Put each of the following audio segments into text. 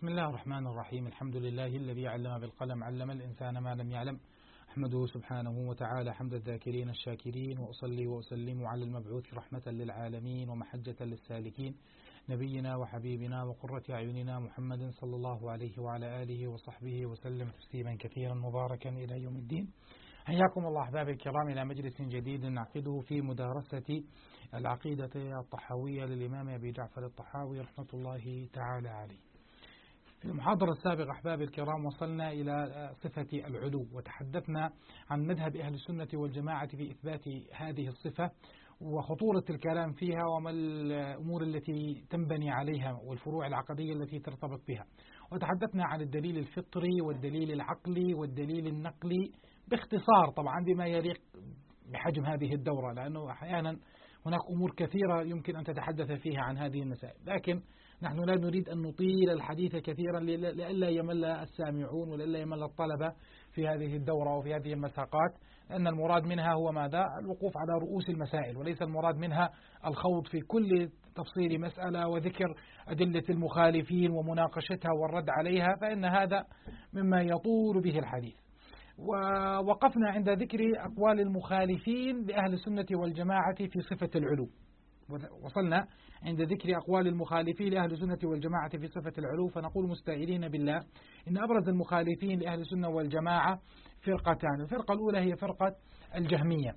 بسم الله الرحمن الرحيم. الحمد لله الذي علم بالقلم، علم الإنسان ما لم يعلم. أحمده سبحانه وتعالى حمد الذاكرين الشاكرين، وأصلي وأسلم على المبعوث رحمة للعالمين ومحجة للسالكين، نبينا وحبيبنا وقرة أعيننا محمد صلى الله عليه وعلى آله وصحبه وسلم تسليما كثيرا مباركا إلى يوم الدين. حياكم الله أحبابي الكرام إلى مجلس جديد نعقده في مدارسة العقيدة الطحاوية للإمام أبي جعفر الطحاوي رحمة الله تعالى عليه. في المحاضرة السابقة أحبابي الكرام وصلنا إلى صفة العلو، وتحدثنا عن مذهب أهل السنة والجماعة في إثبات هذه الصفة وخطورة الكلام فيها وما الأمور التي تنبني عليها والفروع العقدية التي ترتبط بها، وتحدثنا عن الدليل الفطري والدليل العقلي والدليل النقلي باختصار طبعا بما يليق بحجم هذه الدورة، لأنه أحيانا هناك أمور كثيرة يمكن أن تتحدث فيها عن هذه المسائل، لكن نحن لا نريد أن نطيل الحديث كثيرا لئلا يمل السامعون ولئلا يمل الطلبة في هذه الدورة وفي هذه المساقات، لأن المراد منها هو ماذا؟ الوقوف على رؤوس المسائل، وليس المراد منها الخوض في كل تفصيل مسألة وذكر أدلة المخالفين ومناقشتها والرد عليها، فإن هذا مما يطول به الحديث. ووقفنا عند ذكر أقوال المخالفين لأهل السنة والجماعة في صفة العلو، وصلنا عند ذكر أقوال المخالفين لأهل السنة والجماعة في صفة العلو، فنقول مستعيذين بالله إن أبرز المخالفين لأهل السنة والجماعة فرقتان. الفرقة الأولى هي فرقة الجهمية.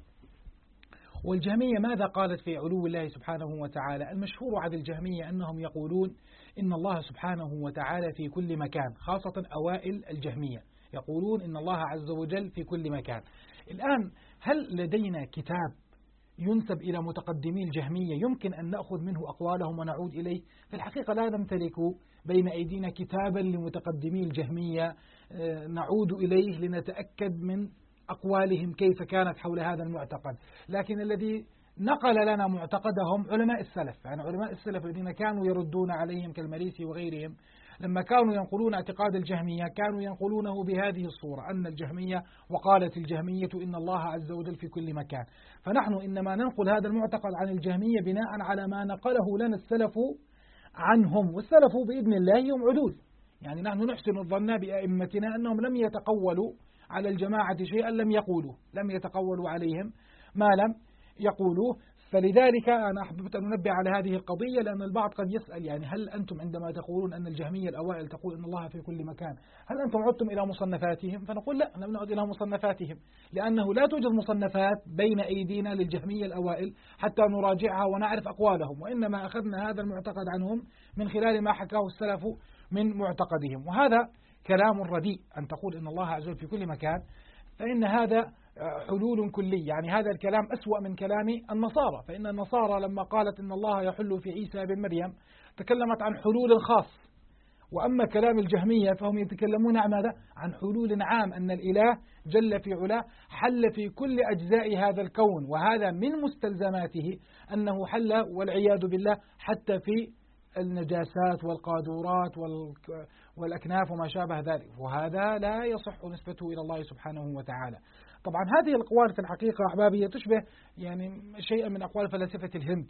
والجهمية ماذا قالت في علو الله سبحانه وتعالى؟ المشهور عن الجهمية أنهم يقولون إن الله سبحانه وتعالى في كل مكان، خاصة أوائل الجهمية يقولون إن الله عز وجل في كل مكان. الآن هل لدينا كتاب ينسب إلى متقدمي الجهمية يمكن أن نأخذ منه أقوالهم ونعود إليه؟ في الحقيقة لا نمتلك بين أيدينا كتابا لمتقدمي الجهمية نعود إليه لنتأكد من أقوالهم كيف كانت حول هذا المعتقد، لكن الذي نقل لنا معتقدهم علماء السلف، يعني علماء السلف الذين كانوا يردون عليهم كالمريسي وغيرهم، لما كانوا ينقلون اعتقاد الجهمية كانوا ينقلونه بهذه الصورة، أن الجهمية وقالت الجهمية إن الله عز وجل في كل مكان. فنحن إنما ننقل هذا المعتقد عن الجهمية بناء على ما نقله لنا السلف عنهم، والسلف بإذن الله هم عدول، يعني نحن نحسن الظن بأئمتنا أنهم لم يتقولوا على الجماعة شيئا لم يتقولوا عليهم ما لم يقولوه. فلذلك أنا أحببت أن أنبه على هذه القضية، لأن البعض قد يسأل يعني هل أنتم عندما تقولون أن الجهمية الأوائل تقول أن الله في كل مكان هل أنتم عدتم إلى مصنفاتهم؟ فنقول لا، لم نعد إلى مصنفاتهم، لأنه لا توجد مصنفات بين أيدينا للجهمية الأوائل حتى نراجعها ونعرف أقوالهم، وإنما أخذنا هذا المعتقد عنهم من خلال ما حكاه السلف من معتقدهم. وهذا كلام رديء أن تقول إن الله عز وجل في كل مكان، فإن هذا حلول كلي، يعني هذا الكلام أسوأ من كلام النصارى، فإن النصارى لما قالت إن الله يحل في عيسى بن مريم تكلمت عن حلول خاص، وأما كلام الجهمية فهم يتكلمون عن ماذا؟ عن حلول عام، أن الإله جل في علاه حل في كل أجزاء هذا الكون، وهذا من مستلزماته أنه حل والعياذ بالله حتى في النجاسات والقاذورات والأكناف وما شابه ذلك، وهذا لا يصح نسبته إلى الله سبحانه وتعالى. طبعا هذه الأقوال في الحقيقة أحبابي تشبه يعني شيئا من أقوال فلاسفة الهند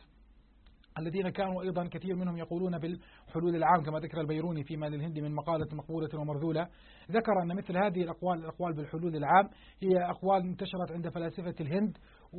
الذين كانوا أيضا كثير منهم يقولون بالحلول العام، كما ذكر البيروني فيما للهند من مقالة مقبولة ومرذولة، ذكر أن مثل هذه الأقوال بالحلول العام هي أقوال انتشرت عند فلاسفة الهند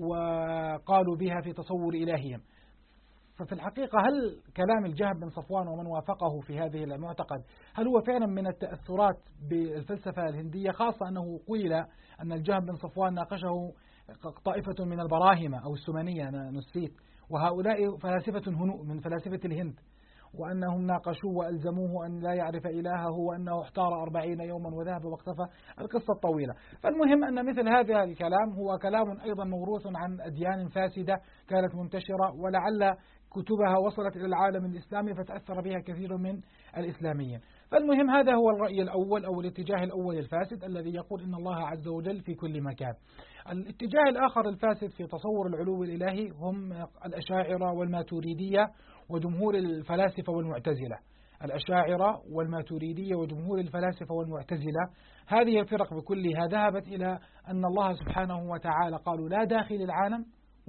وقالوا بها في تصور إلههم. ففي الحقيقة هل كلام الجهم بن صفوان ومن وافقه في هذه المعتقد هل هو فعلا من التأثرات بالفلسفة الهندية، خاصة أنه قيل أن الجهم بن صفوان ناقشه طائفة من البراهمة أو السمنية أنا نسيت، وهؤلاء فلاسفة هنوء من فلاسفة الهند، وأنهم ناقشوه وألزموه أن لا يعرف إلهه وأنه احتار 40 يوما وذهب واختفى، القصة الطويلة. فالمهم أن مثل هذا الكلام هو كلام أيضا موروث عن أديان فاسدة كانت منتشرة، ولعل كتبها وصلت إلى العالم الإسلامي فتأثر بها كثير من الإسلاميين. فالمهم هذا هو الرأي الأول أو الاتجاه الأول الفاسد الذي يقول إن الله عز وجل في كل مكان. الاتجاه الآخر الفاسد في تصور العلو الإلهي هم الأشاعرة والماتوريدية وجمهور الفلاسفة والمعتزلة. الأشاعرة والماتوريدية وجمهور الفلاسفة والمعتزلة، هذه الفرق بكلها ذهبت إلى أن الله سبحانه وتعالى قالوا لا داخل العالم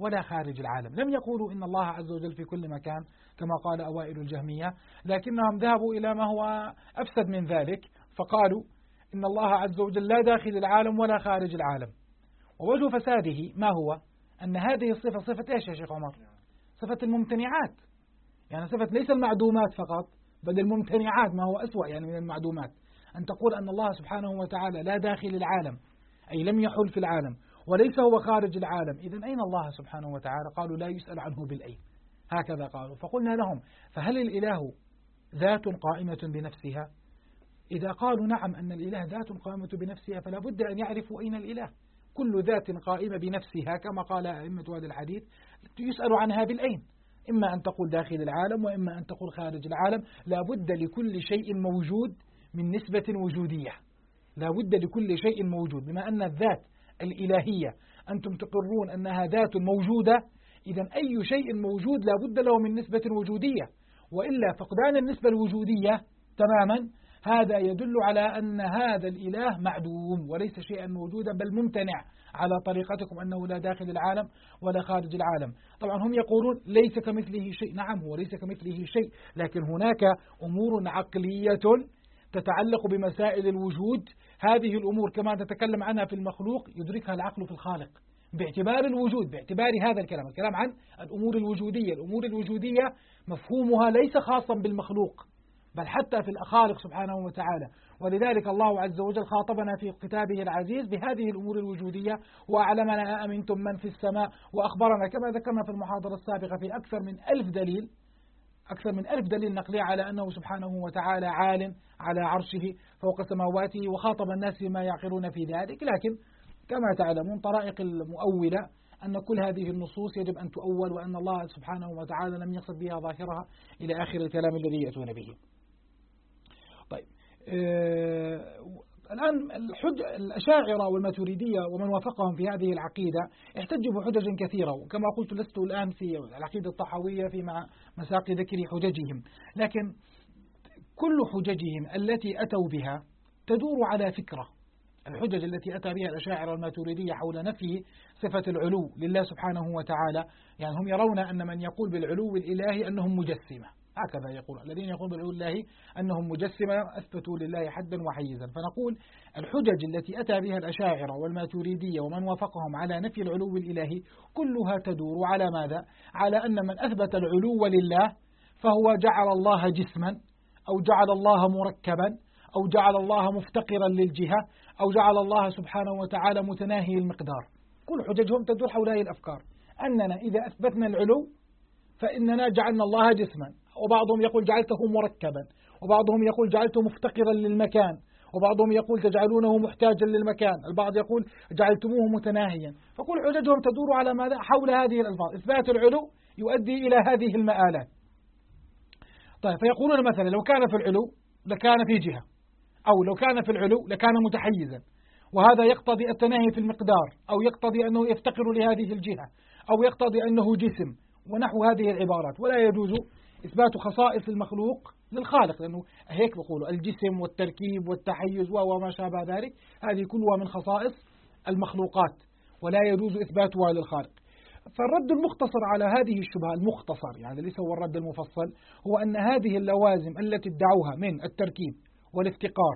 ولا خارج العالم. لم يقولوا إن الله عز وجل في كل مكان كما قال أوائل الجهمية، لكنهم ذهبوا إلى ما هو أفسد من ذلك، فقالوا إن الله عز وجل لا داخل العالم ولا خارج العالم. ووجه فساده ما هو؟ أن هذه الصفة صفة إيش يا شيخ عمر؟ صفة الممتنعات، يعني صفة ليس المعدومات فقط بل الممتنعات، ما هو أسوأ يعني من المعدومات. أن تقول أن الله سبحانه وتعالى لا داخل العالم أي لم يحل في العالم، وليس هو خارج العالم، إذن أين الله سبحانه وتعالى؟ قالوا لا يسأل عنه بالأين، هكذا قالوا. فقلنا لهم فهل الإله ذات قائمة بنفسها؟ إذا قالوا نعم أن الإله ذات قائمة بنفسها فلا بد أن يعرفوا أين الإله. كل ذات قائمة بنفسها كما قال أئمة هذا الحديث يسأل عنها بالأين، إما أن تقول داخل العالم وإما أن تقول خارج العالم. لا بد لكل شيء موجود من نسبة وجودية، لا بد لكل شيء موجود. بما أن الذات الإلهية أنتم تقرون أنها ذات موجودة، إذن أي شيء موجود لا بد له من نسبة وجودية، وإلا فقدان النسبة الوجودية تماما هذا يدل على أن هذا الإله معدوم وليس شيئا موجودا بل ممتنع على طريقتكم أنه لا داخل العالم ولا خارج العالم. طبعا هم يقولون ليس كمثله شيء، نعم هو ليس كمثله شيء، لكن هناك أمور عقلية تتعلق بمسائل الوجود، هذه الأمور كما نتكلم عنها في المخلوق يدركها العقل في الخالق باعتبار الوجود، باعتبار هذا الكلام عن الأمور الوجودية. الأمور الوجودية مفهومها ليس خاصا بالمخلوق بل حتى في الخالق سبحانه وتعالى، ولذلك الله عز وجل خاطبنا في كتابه العزيز بهذه الأمور الوجودية، وأعلمنا أأمنتم من في السماء، وأخبرنا كما ذكرنا في المحاضرة السابقة في أكثر من 1000 دليل نقلي على أنه سبحانه وتعالى عال على عرشه فوق سماواته، وخاطب الناس بما يعقلون في ذلك. لكن كما تعلمون طرائق المؤولة أن كل هذه النصوص يجب أن تؤول، وأن الله سبحانه وتعالى لم يقصد بها ظاهرها إلى آخر الكلام الذي يأتون به. طيب الآن الأشاعرة والماتريدية ومن وافقهم في هذه العقيدة احتجوا بحجج كثيرة، وكما قلت لست الآن في العقيدة الطحاوية في مساق ذكر حججهم، لكن كل حججهم التي أتوا بها تدور على فكرة. الحجج التي أتى بها الأشاعرة والماتريدية حول نفي صفة العلو لله سبحانه وتعالى، يعني هم يرون أن من يقول بالعلو الإلهي أنهم مجسمة، هكذا يقول الذين يقولون بالعلو الإلهي أنهم مجسمة أثبتوا لله حدا وحيزا. فنقول الحجج التي أتى بها الأشاعرة والماتريدية ومن وافقهم على نفي العلو الإلهي كلها تدور على ماذا؟ على أن من أثبت العلو لله فهو جعل الله جسما، أو جعل الله مركبا، أو جعل الله مفتقرا للجهة، أو جعل الله سبحانه وتعالى متناهي المقدار. كل حججهم تدور حول هذه الأفكار، أننا إذا أثبتنا العلو فإننا جعلنا الله جسما، وبعضهم يقول جعلته مركبا، وبعضهم يقول جعلته مفتقرا للمكان، وبعضهم يقول تجعلونه محتاجا للمكان، البعض يقول جعلتموه متناهيا. فكل حججهم تدور على ماذا؟ حول هذه الألفاظ. إثبات العلو يؤدي إلى هذه المآلات. طيب فيقولون مثلا لو كان في العلو لكان في جهة، أو لو كان في العلو لكان متحيزا، وهذا يقتضي التناهي في المقدار، أو يقتضي أنه يفتقر لهذه الجهة، أو يقتضي أنه جسم، ونحو هذه العبارات. ولا يجوز إثبات خصائص المخلوق للخالق، لأنه هيك بقولوا الجسم والتركيب والتحيز وما شابه ذلك، هذه كلها من خصائص المخلوقات ولا يجوز إثباتها للخالق. فالرد المختصر على هذه الشبهة، المختصر يعني ليس هو الرد المفصل، هو أن هذه اللوازم التي ادعوها من التركيب والافتقار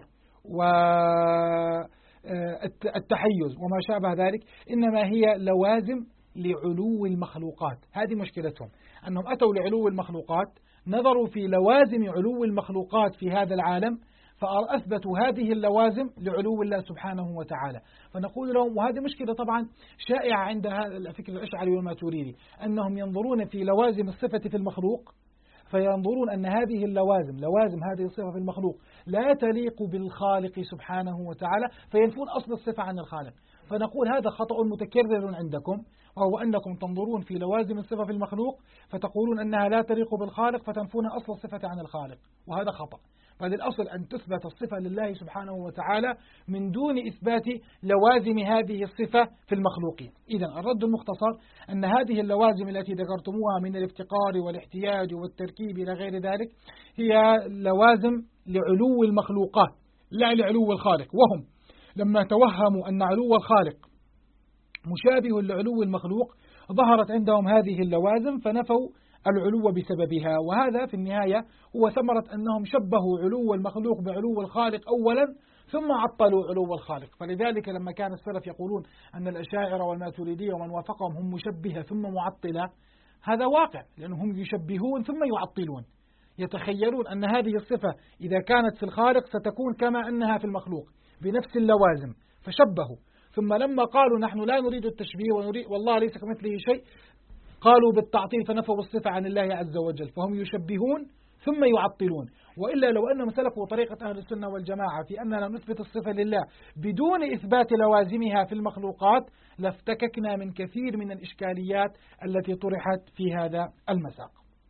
والتحيز وما شابه ذلك إنما هي لوازم لعلو المخلوقات. هذه مشكلتهم، أنهم أتوا لعلو المخلوقات، نظروا في لوازم علو المخلوقات في هذا العالم فأثبتوا هذه اللوازم لعلو الله سبحانه وتعالى. فنقول لهم، وهذه مشكلة طبعا شائعة عند هذا الفكر الأشعري والماتريدي، أنهم ينظرون في لوازم الصفة في المخلوق فينظرون أن هذه اللوازم، لوازم هذه الصفة في المخلوق لا تليق بالخالق سبحانه وتعالى، فينفون أصل الصفة عن الخالق. فنقول هذا خطأ متكرر عندكم، وهو أنكم تنظرون في لوازم الصفة في المخلوق فتقولون أنها لا تليق بالخالق فتنفون أصل الصفة عن الخالق، وهذا خطأ. بل الأصل أن تثبت الصفة لله سبحانه وتعالى من دون إثبات لوازم هذه الصفة في المخلوقين. إذن الرد المختصر أن هذه اللوازم التي ذكرتموها من الافتقار والاحتياج والتركيب إلى غير ذلك هي لوازم لعلو المخلوقات لا لعلو الخالق. وهم لما توهموا أن علو الخالق مشابه لعلو المخلوق ظهرت عندهم هذه اللوازم فنفوا العلو بسببها. وهذا في النهاية هو ثمرة أنهم شبهوا علو المخلوق بعلو الخالق أولا ثم عطلوا علو الخالق. فلذلك لما كان السلف يقولون أن الأشاعرة والماتريدية ومن وافقهم هم مشبهة ثم معطلة، هذا واقع، لأنهم يشبهون ثم يعطلون، يتخيلون أن هذه الصفة إذا كانت في الخالق ستكون كما أنها في المخلوق بنفس اللوازم، فشبهوا. ثم لما قالوا نحن لا نريد التشبيه ونريد والله ليس كمثله شيء، قالوا بالتعطيل فنفوا الصفة عن الله عز وجل، فهم يشبهون ثم يعطلون. وإلا لو أنهم سلكوا طريقة أهل السنة والجماعة في أننا نثبت الصفة لله بدون إثبات لوازمها في المخلوقات لافتككنا من كثير من الإشكاليات التي طرحت في هذا المساق.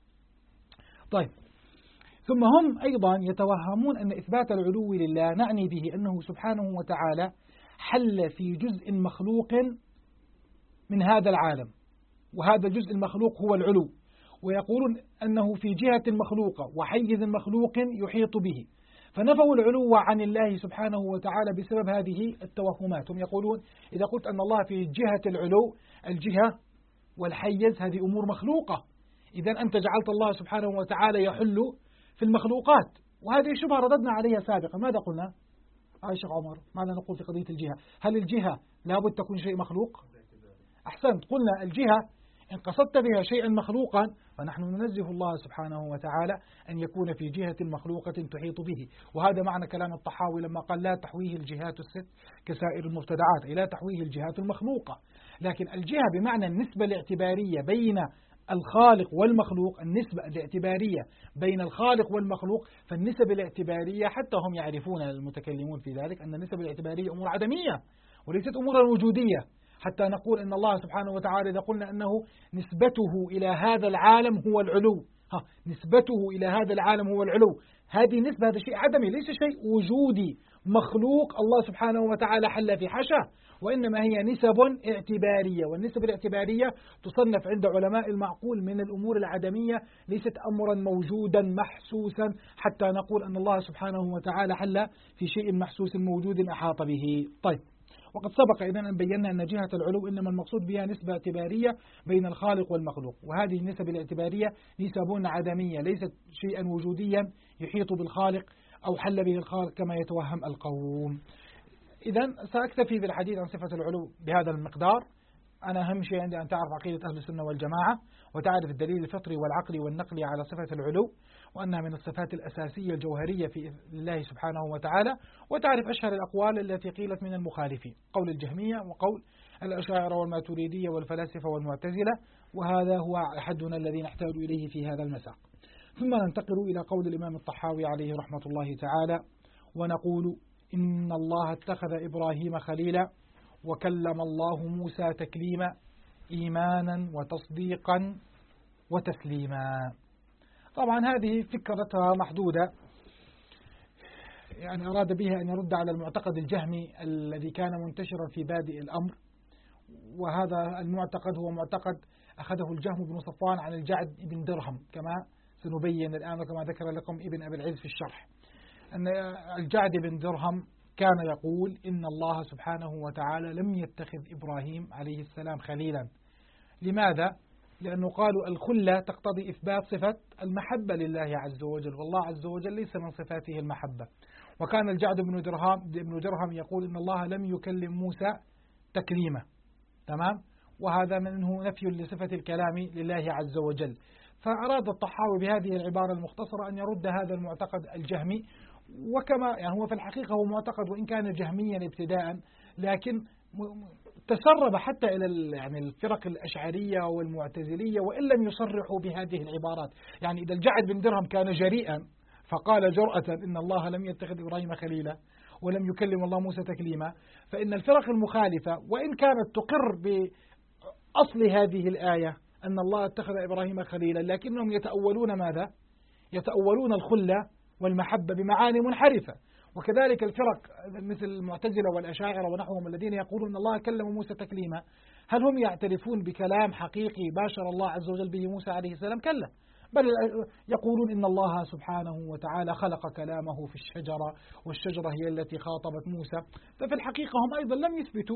طيب، ثم هم أيضا يتوهمون أن إثبات العلو لله نعني به أنه سبحانه وتعالى حل في جزء مخلوق من هذا العالم، وهذا الجزء المخلوق هو العلو، ويقولون أنه في جهة مخلوقة وحيز مخلوق يحيط به، فنفوا العلو عن الله سبحانه وتعالى بسبب هذه التوهمات. هم يقولون إذا قلت أن الله في جهة العلو، الجهة والحيز هذه أمور مخلوقة، إذا أنت جعلت الله سبحانه وتعالى يحل في المخلوقات، وهذه شبهة رددنا عليها سابقا. ماذا قلنا؟ شيخ عمر، ماذا نقول في قضية الجهة؟ هل الجهة لابد تكون شيء مخلوق؟ أحسنت، قلنا الجهة إن قصدت بها شيئا مخلوقا فنحن ننزه الله سبحانه وتعالى أن يكون في جهة مخلوقة تحيط به، وهذا معنى كلام الطحاوي لما قال لا تحويه الجهات الست كسائر المبتدعات، أي لا تحويه الجهات المخلوقة. لكن الجهة بمعنى النسبة الاعتبارية بين الخالق والمخلوق، النسبة الاعتبارية بين الخالق والمخلوق، فالنسب الاعتبارية حتى هم يعرفون المتكلمون في ذلك أن النسب الاعتبارية أمور عدمية وليست أمورا وجودية، حتى نقول أن الله سبحانه وتعالى إذا قلنا أنه نسبته إلى هذا العالم هو العلو، نسبته إلى هذا العالم هو العلو، هذه نسبة، هذا شيء عدمي ليس شيء وجودي مخلوق الله سبحانه وتعالى حل في حشه، وإنما هي نسب اعتبارية، والنسب الاعتبارية تصنف عند علماء المعقول من الأمور العدمية، ليست أمرا موجودا محسوسا حتى نقول أن الله سبحانه وتعالى حل في شيء محسوس موجود أحاط به. طيب، وقد سبق إذن أن بينا أن جهة العلو إنما المقصود بها نسبة اعتبارية بين الخالق والمخلوق، وهذه النسب الاعتبارية نسب عدمية ليست شيئا وجوديا يحيط بالخالق أو حل به الخالق كما يتوهم القوم. إذن سأكتفي بالحديث عن صفة العلو بهذا المقدار. أنا أهم شيء عندي أن تعرف عقيدة أهل السنة والجماعة، وتعرف الدليل الفطري والعقلي والنقلي على صفة العلو، وأنها من الصفات الأساسية الجوهرية في الله سبحانه وتعالى، وتعرف أشهر الأقوال التي قيلت من المخالفين، قول الجهمية وقول الأشاعرة والماتريدية والفلاسفة والمعتزلة، وهذا هو أحدنا الذي نحتاج إليه في هذا المساق. ثم ننتقل إلى قول الإمام الطحاوي عليه رحمة الله تعالى، ونقول إن الله اتخذ إبراهيم خليلا وكلم الله موسى تكليما إيمانا وتصديقا وتسليما. طبعا هذه فكرتها محدودة، يعني أراد بها أن يرد على المعتقد الجهمي الذي كان منتشرا في بادئ الأمر، وهذا المعتقد هو معتقد أخذه الجهم بن صفوان عن الجعد بن درهم كما سنبين الآن وكما ذكر لكم ابن أبي العز في الشرح، أن الجعد بن درهم كان يقول إن الله سبحانه وتعالى لم يتخذ إبراهيم عليه السلام خليلا. لماذا؟ لأنه قالوا الخلة تقتضي إثبات صفة المحبة لله عز وجل، والله عز وجل ليس من صفاته المحبة. وكان الجعد بن درهم يقول إن الله لم يكلم موسى تكليما، تمام، وهذا منه نفي لصفة الكلام لله عز وجل. فأراد الطحاوي بهذه العبارة المختصرة أن يرد هذا المعتقد الجهمي، وكما يعني هو في الحقيقة هو معتقد وإن كان جهميا ابتداء، لكن تسرب حتى إلى يعني الفرق الأشعرية والمعتزلية وإن لم يصرحوا بهذه العبارات. يعني إذا الجعد بن درهم كان جريئا فقال جرأة إن الله لم يتخذ إبراهيم خليلا ولم يكلم الله موسى تكليما، فإن الفرق المخالفة وإن كانت تقر بأصل هذه الآية أن الله اتخذ إبراهيم خليلا، لكنهم يتأولون ماذا؟ يتأولون الخلة والمحبة بمعاني منحرفة. وكذلك الفرق مثل المعتزلة والأشاعرة ونحوهم الذين يقولون أن الله كلم موسى تكليما، هل هم يعترفون بكلام حقيقي باشر الله عز وجل به موسى عليه السلام؟ كلا، بل يقولون إن الله سبحانه وتعالى خلق كلامه في الشجرة والشجرة هي التي خاطبت موسى. ففي الحقيقة هم أيضا لم يثبتوا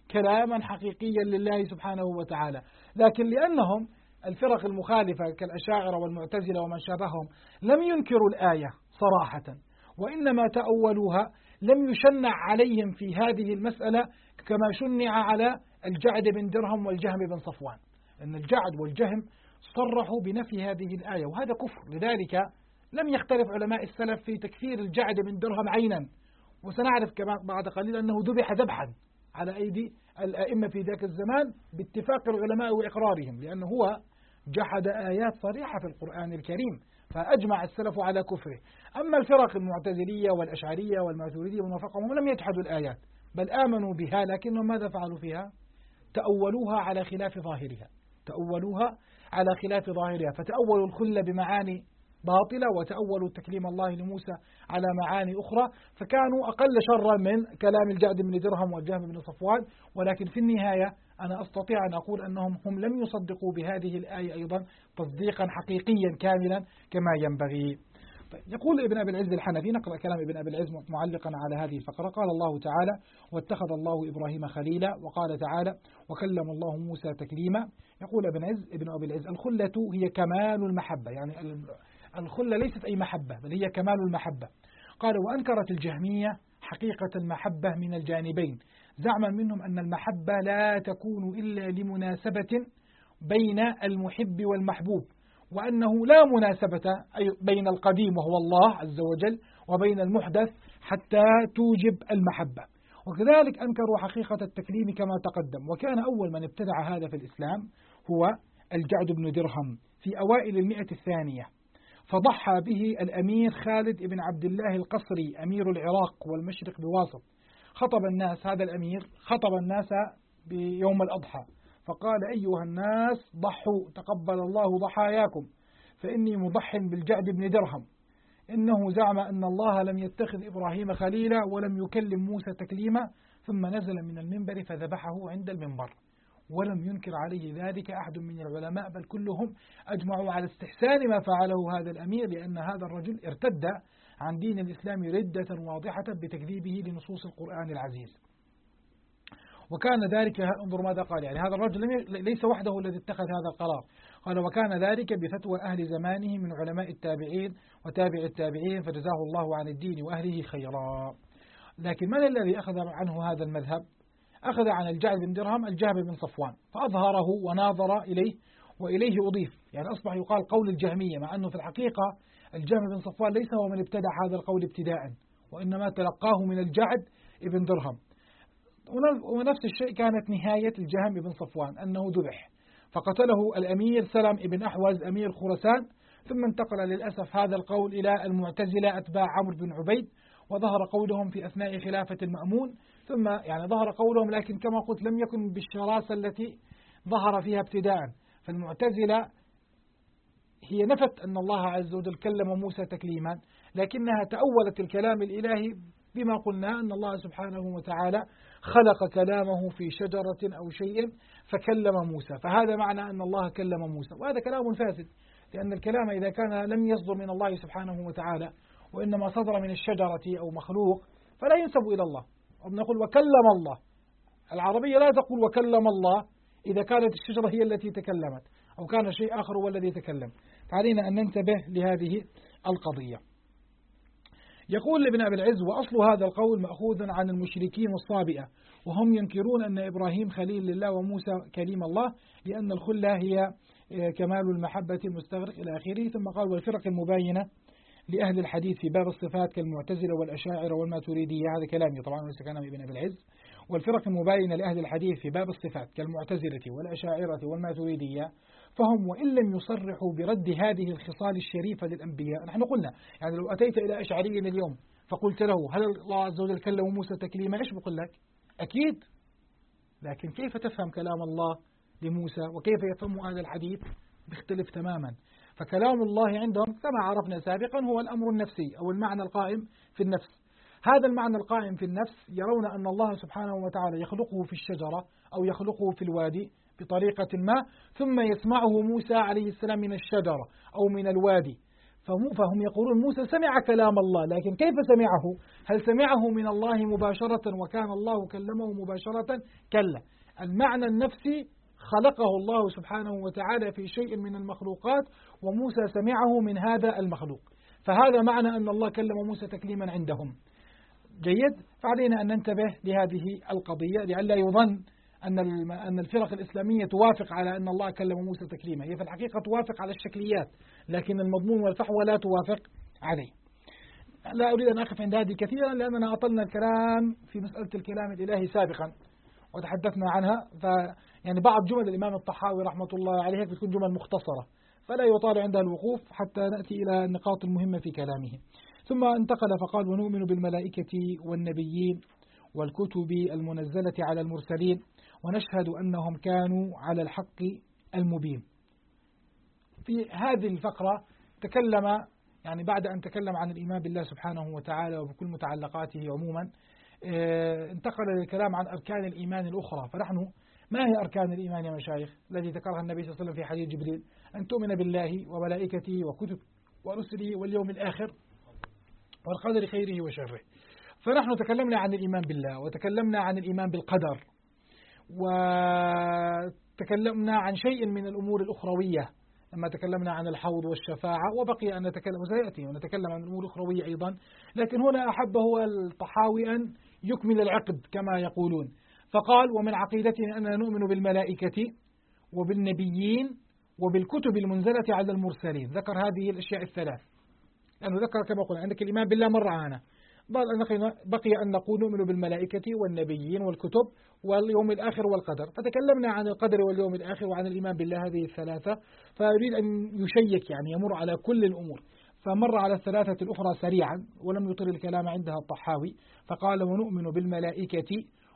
كلاما حقيقيا لله سبحانه وتعالى. لكن لأنهم الفرق المخالفة كالأشاعرة والمعتزلة ومن شابههم لم ينكروا الآية صراحة، وإنما تأولوها، لم يشنع عليهم في هذه المسألة كما شنع على الجعد بن درهم والجهم بن صفوان، أن الجعد والجهم صرحوا بنفي هذه الآية، وهذا كفر. لذلك لم يختلف علماء السلف في تكفير الجعد بن درهم عينا، وسنعرف كما بعد قليل أنه ذبح ذبحا على أيدي الأئمة في ذاك الزمان باتفاق العلماء وإقرارهم، لأنه هو جحد آيات صريحة في القرآن الكريم، فأجمع السلف على كفره. أما الفرق المعتزلية والأشعرية والماتريدية وموافقهم لم يجحدوا الآيات، بل آمنوا بها، لكنهم ماذا فعلوا فيها؟ تأولوها على خلاف ظاهرها، تأولوها على خلاف ظاهرها، فتأولوا الخل بمعاني باطلة، وتأولوا تكليم الله لموسى على معاني أخرى، فكانوا أقل شرا من كلام الجعد بن درهم والجهم بن صفوان. ولكن في النهاية أنا أستطيع أن أقول أنهم لم يصدقوا بهذه الآية أيضا تصديقا حقيقيا كاملا كما ينبغي. يقول ابن أبي العز الحنفي، نقرأ كلام ابن أبي العز معلقا على هذه الفقرة. قال الله تعالى: واتخذ الله إبراهيم خليلا. وقال تعالى: وكلم الله موسى تكليما. يقول ابن أبي العز: الخلة هي كمال المحبة، يعني الخلة ليست أي محبة، بل هي كمال المحبة. قال: وأنكرت الجهمية حقيقة المحبة من الجانبين، زعما منهم أن المحبة لا تكون إلا لمناسبة بين المحب والمحبوب، وأنه لا مناسبة بين القديم وهو الله عز وجل وبين المحدث حتى توجب المحبة. وكذلك أنكروا حقيقة التكليم كما تقدم. وكان أول من ابتدع هذا في الإسلام هو الجعد بن درهم في أوائل المئة الثانية، فضحى به الأمير خالد بن عبد الله القصري أمير العراق والمشرق بواسط. خطب الناس، هذا الأمير خطب الناس بيوم الأضحى فقال: أيها الناس ضحوا تقبل الله ضحاياكم، فإني مضح بالجعد بن درهم، إنه زعم أن الله لم يتخذ إبراهيم خليلا ولم يكلم موسى تكليما، ثم نزل من المنبر فذبحه عند المنبر. ولم ينكر عليه ذلك أحد من العلماء، بل كلهم أجمعوا على استحسان ما فعله هذا الأمير، لأن هذا الرجل ارتد عن دين الإسلام ردة واضحة بتكذيبه لنصوص القرآن العزيز. وكان ذلك، انظر ماذا قال، يعني هذا الرجل ليس وحده الذي اتخذ هذا القرار. قال: وكان ذلك بفتوى أهل زمانه من علماء التابعين وتابع التابعين، فجزاه الله عن الدين وأهله خيرا. لكن من الذي أخذ عنه هذا المذهب؟ أخذ عن الجعد بن درهم الجهم بن صفوان، فأظهره وناظر إليه وإليه أضيف، يعني أصبح يقال قول الجهمية، مع أنه في الحقيقة الجهم بن صفوان ليس هو من ابتدع هذا القول ابتداء، وإنما تلقاه من الجعد بن درهم. ونفس الشيء كانت نهاية الجهم بن صفوان، أنه ذبح، فقتله الأمير سلم بن أحوز أمير خراسان. ثم انتقل للأسف هذا القول إلى المعتزلة أتباع عمرو بن عبيد، وظهر قولهم في أثناء خلافة المأمون، ثم يعني ظهر قولهم، لكن كما قلت لم يكن بالشراسة التي ظهر فيها ابتداء. فالمعتزلة هي نفت أن الله عز وجل كلم موسى تكليما، لكنها تأولت الكلام الإلهي بما قلنا أن الله سبحانه وتعالى خلق كلامه في شجرة أو شيء فكلم موسى، فهذا معنى أن الله كلم موسى، وهذا كلام فاسد، لأن الكلام إذا كان لم يصدر من الله سبحانه وتعالى وإنما صدر من الشجرة أو مخلوق فلا ينسب إلى الله. ونقول وكلم الله، العربية لا تقول وكلم الله إذا كانت الشجرة هي التي تكلمت أو كان شيء آخر هو الذي تكلم، فعلينا أن ننتبه لهذه القضية. يقول ابن أبي العز: وأصل هذا القول مأخوذ عن المشركين الصابئة، وهم ينكرون أن إبراهيم خليل لله وموسى كليم الله، لأن الخلة هي كمال المحبة المستغرق إلى آخره. ثم قال: والفرق المباينة لأهل الحديث في باب الصفات كالمعتزلة والأشاعرة والماتريدية، هذا كلامي طبعا وليس كلام ابن أبي العز. والفرق المباينة لأهل الحديث في باب الصفات كالمعتزلة والأشاعرة والماتريدية، فهم وإن لم يصرحوا برد هذه الخصال الشريفة للأنبياء. نحن قلنا يعني لو أتيت إلى أشعري اليوم فقلت له: هل الله عز وجل كلم موسى تكليما؟ إيش بقول لك؟ أكيد. لكن كيف تفهم كلام الله لموسى وكيف يفهم هذا الحديث بيختلف تماما. فكلام الله عندهم كما عرفنا سابقا هو الأمر النفسي أو المعنى القائم في النفس. هذا المعنى القائم في النفس يرون أن الله سبحانه وتعالى يخلقه في الشجرة أو يخلقه في الوادي بطريقة ما، ثم يسمعه موسى عليه السلام من الشجرة أو من الوادي، فهم يقولون موسى سمع كلام الله، لكن كيف سمعه؟ هل سمعه من الله مباشرة وكان الله كلمه مباشرة؟ كلا، المعنى النفسي خلقه الله سبحانه وتعالى في شيء من المخلوقات، وموسى سمعه من هذا المخلوق، فهذا معنى أن الله كلم موسى تكليما عندهم. جيد، فعلينا أن ننتبه لهذه القضية لئلا يظن أن الفرق الإسلامية توافق على أن الله كلم موسى تكليما، هي في الحقيقة توافق على الشكليات، لكن المضمون والفحوى لا توافق عليه. لا أريد أن أقف عند هذه كثيرا لأننا أطلنا الكلام في مسألة الكلام الإلهي سابقا وتحدثنا عنها، يعني بعض جمل الإمام الطحاوي رحمة الله عليه بتكون جمل مختصرة فلا يطال عندها الوقوف حتى نأتي إلى النقاط المهمة في كلامه. ثم انتقل فقال: ونؤمن بالملائكة والنبيين والكتب المنزلة على المرسلين ونشهد أنهم كانوا على الحق المبين. في هذه الفقرة تكلم، يعني بعد أن تكلم عن الإيمان بالله سبحانه وتعالى وبكل متعلقاته عموما، انتقل للكلام عن أركان الإيمان الأخرى. فنحن ما هي أركان الإيمان يا مشايخ الذي ذكرها النبي صلى الله عليه وسلم في حديث جبريل؟ أن تؤمن بالله وملائكته وكتب ورسله واليوم الآخر والقدر خيره وشره. فنحن تكلمنا عن الإيمان بالله وتكلمنا عن الإيمان بالقدر وتكلمنا عن شيء من الأمور الأخروية لما تكلمنا عن الحوض والشفاعة، وبقي أن نتكلم وسيأتي ونتكلم عن الأمور الأخروية أيضا، لكن هنا أحبه الطحاوي أن يكمل العقد كما يقولون، فقال: ومن عقيدتنا أننا نؤمن بالملائكة وبالنبيين وبالكتب المنزلة على المرسلين. ذكر هذه الأشياء الثلاث لأنه ذكر كما قلنا عندك الإيمان بالله مرة معنا، بقي أن نقول نؤمن بالملائكة والنبيين والكتب واليوم الآخر والقدر، فتكلمنا عن القدر واليوم الآخر وعن الإيمان بالله هذه الثلاثة، فيريد أن يشيك يعني يمر على كل الأمور، فمر على الثلاثة الأخرى سريعا ولم يطل الكلام عندها الطحاوي، فقال: ونؤمن بالملائكة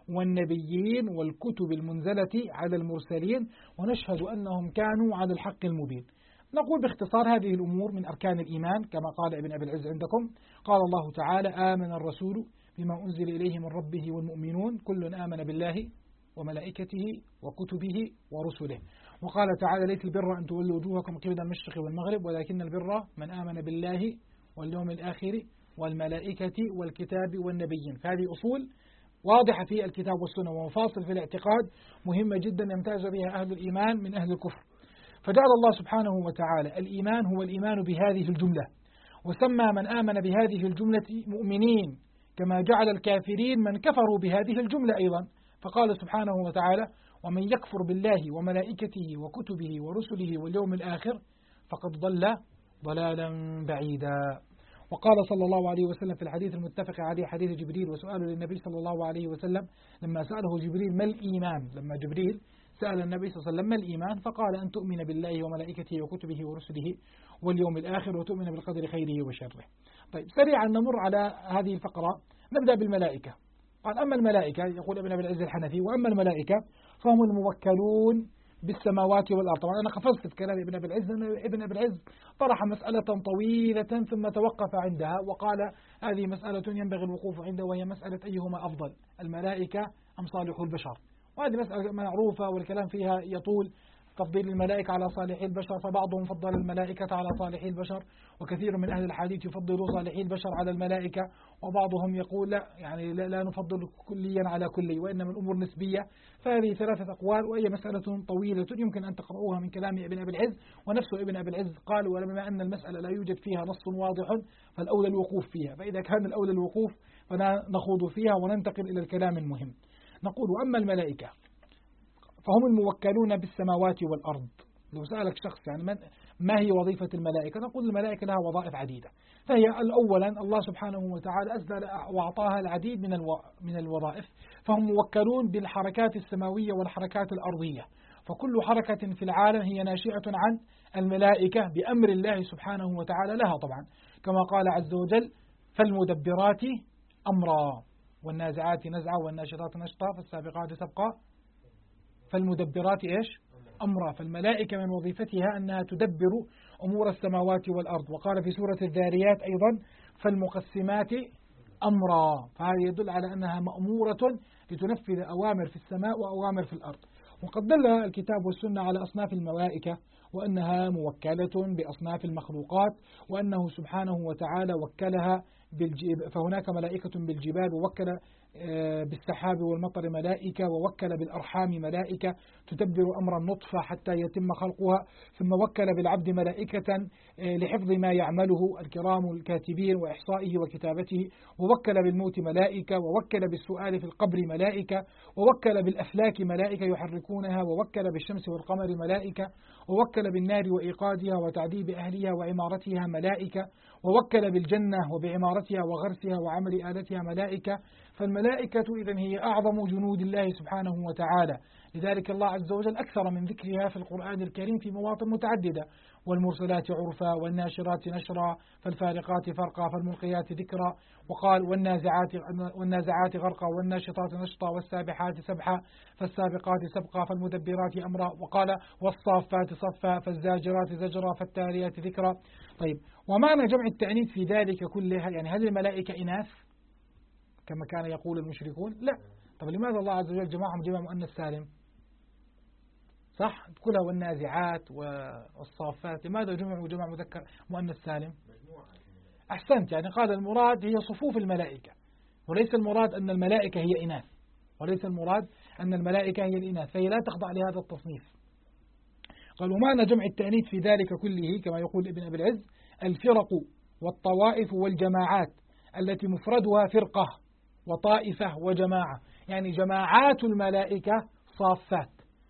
والنبيين والكتب المنزلة على المرسلين ونشهد أنهم كانوا على الحق المبين. نقول باختصار هذه الأمور من أركان الإيمان كما قال ابن أبي العز عندكم. قال الله تعالى: آمن الرسول بما أنزل إليه من ربه والمؤمنون كل آمن بالله وملائكته وكتبه ورسله. وقال تعالى: ليس البر أن تولوا وجوهكم قبل المشرق والمغرب ولكن البر من آمن بالله واليوم الآخر والملائكة والكتاب والنبيين. فهذه أصول واضحة في الكتاب والسنة ومفاصل في الاعتقاد مهمة جدا يمتاز بها أهل الإيمان من أهل الكفر. فجعل الله سبحانه وتعالى الإيمان هو الإيمان بهذه الجملة، وسمى من آمن بهذه الجملة مؤمنين، كما جعل الكافرين من كفروا بهذه الجملة أيضا، فقال سبحانه وتعالى: ومن يكفر بالله وملائكته وكتبه ورسله واليوم الآخر فقد ضل ضلالا بعيدا. وقال صلى الله عليه وسلم في الحديث المتفق عليه حديث جبريل وسؤاله للنبي صلى الله عليه وسلم لما سأله جبريل ما الإيمان، لما جبريل سأل النبي صلى الله عليه وسلم ما الإيمان فقال: أن تؤمن بالله وملائكته وكتبه ورسله واليوم الآخر وتؤمن بالقدر خيره وشره. طيب سريعا نمر على هذه الفقرة. نبدأ بالملائكة. قال: أما الملائكة، يقول ابن أبي العز الحنفي: وأما الملائكة فهم الموكلون بالسماوات والأرض. طبعا أنا قفزت في كلام ابن أبي العز، ابن أبي العز طرح مسألة طويلة ثم توقف عندها وقال: هذه مسألة ينبغي الوقوف عندها، وهي مسألة أيهما أفضل، الملائكة أم صالح البشر. وهذه مسألة معروفة والكلام فيها يطول، تفضيل الملائكة على صالحي البشر، فبعضهم فضل الملائكة على صالحي البشر، وكثير من أهل الحديث يفضلوا صالحي البشر على الملائكة، وبعضهم يقول لا، يعني لا نفضل كليا على كلي وإنما الأمور نسبية. فهذه ثلاثة أقوال وهي مسألة طويلة يمكن أن تقرؤوها من كلام ابن أبي العز، ونفسه ابن أبي العز قال: ولما أن المسألة لا يوجد فيها نص واضح فالأولى الوقوف فيها، فإذا كان الأولى الوقوف فنخوض فيها وننتقل إلى الكلام المهم. نقول: وأما الملائكة فهم الموكلون بالسماوات والأرض. لو سألك شخص يعني ما هي وظيفة الملائكة، نقول الملائكة لها وظائف عديدة. فهي أولا الله سبحانه وتعالى أسدل وأعطاها العديد من الوظائف، فهم موكلون بالحركات السماوية والحركات الأرضية، فكل حركة في العالم هي ناشئة عن الملائكة بأمر الله سبحانه وتعالى لها طبعا، كما قال عز وجل: فالمدبرات أمرا والنازعات نزعا والناشطات نشطا فالسابقات سبقا فالمدبرات إيش؟ أمرا. فالملائكة من وظيفتها أنها تدبر أمور السماوات والأرض. وقال في سورة الذاريات أيضا: فالمقسمات أمرا. فهذا يدل على أنها مأمورة لتنفذ أوامر في السماء وأوامر في الأرض. وقد دل الكتاب والسنة على أصناف الملائكة وأنها موكلة بأصناف المخلوقات، وأنه سبحانه وتعالى وكلها فهناك ملائكة بالجبال، ووكل بالسحاب والمطر ملائكة، ووكل بالأرحام ملائكة تدبر أمر النطفة حتى يتم خلقها، ثم وكل بالعبد ملائكة لحفظ ما يعمله الكرام الكاتبين وإحصائه وكتابته، ووكل بالموت ملائكة، ووكل بالسؤال في القبر ملائكة، ووكل بالأفلاك ملائكة يحركونها، ووكل بالشمس والقمر ملائكة، ووكل بالنار وإيقادها وتعذيب أهلها وعمارتها ملائكة، ووكل بالجنة وبعمارتها وغرسها وعمل آلتها ملائكة. فالملائكة إذن هي أعظم جنود الله سبحانه وتعالى، لذلك الله عز وجل أكثر من ذكرها في القرآن الكريم في مواطن متعددة: والمرسلات عرفا، والناشرات نشرا، فالفارقات فرقا، فالملقيات ذكرا، وقال والنازعات غرقا، والناشطات نشطا، والسابحات سبحا، فالسابقات سبقا، فالمدبرات أمرا، وقال والصافات صفا، فالزاجرات زجرا، فالتاليات ذكرا. طيب، ومعنى جمع التأنيث في ذلك كلها، يعني هل الملائكة إناث كما كان يقول المشركون؟ لا. طب لماذا الله عز وجل جمعهم جمع مؤنث سالم؟ صح، كلها والنازعات والصافات، لماذا جمعوا جمع مذكر مؤنث سالم؟ أحسنت، يعني قال المراد هي صفوف الملائكة، وليس المراد أن الملائكة هي إناث، وليس المراد أن الملائكة هي الإناث، فهي لا تخضع لهذا التصنيف. قال ومعنى جمع التأنيث في ذلك كله كما يقول ابن أبي العز: الفرق والطوائف والجماعات التي مفردها فرقة وطائفة وجماعة، يعني جماعات الملائكة صافات.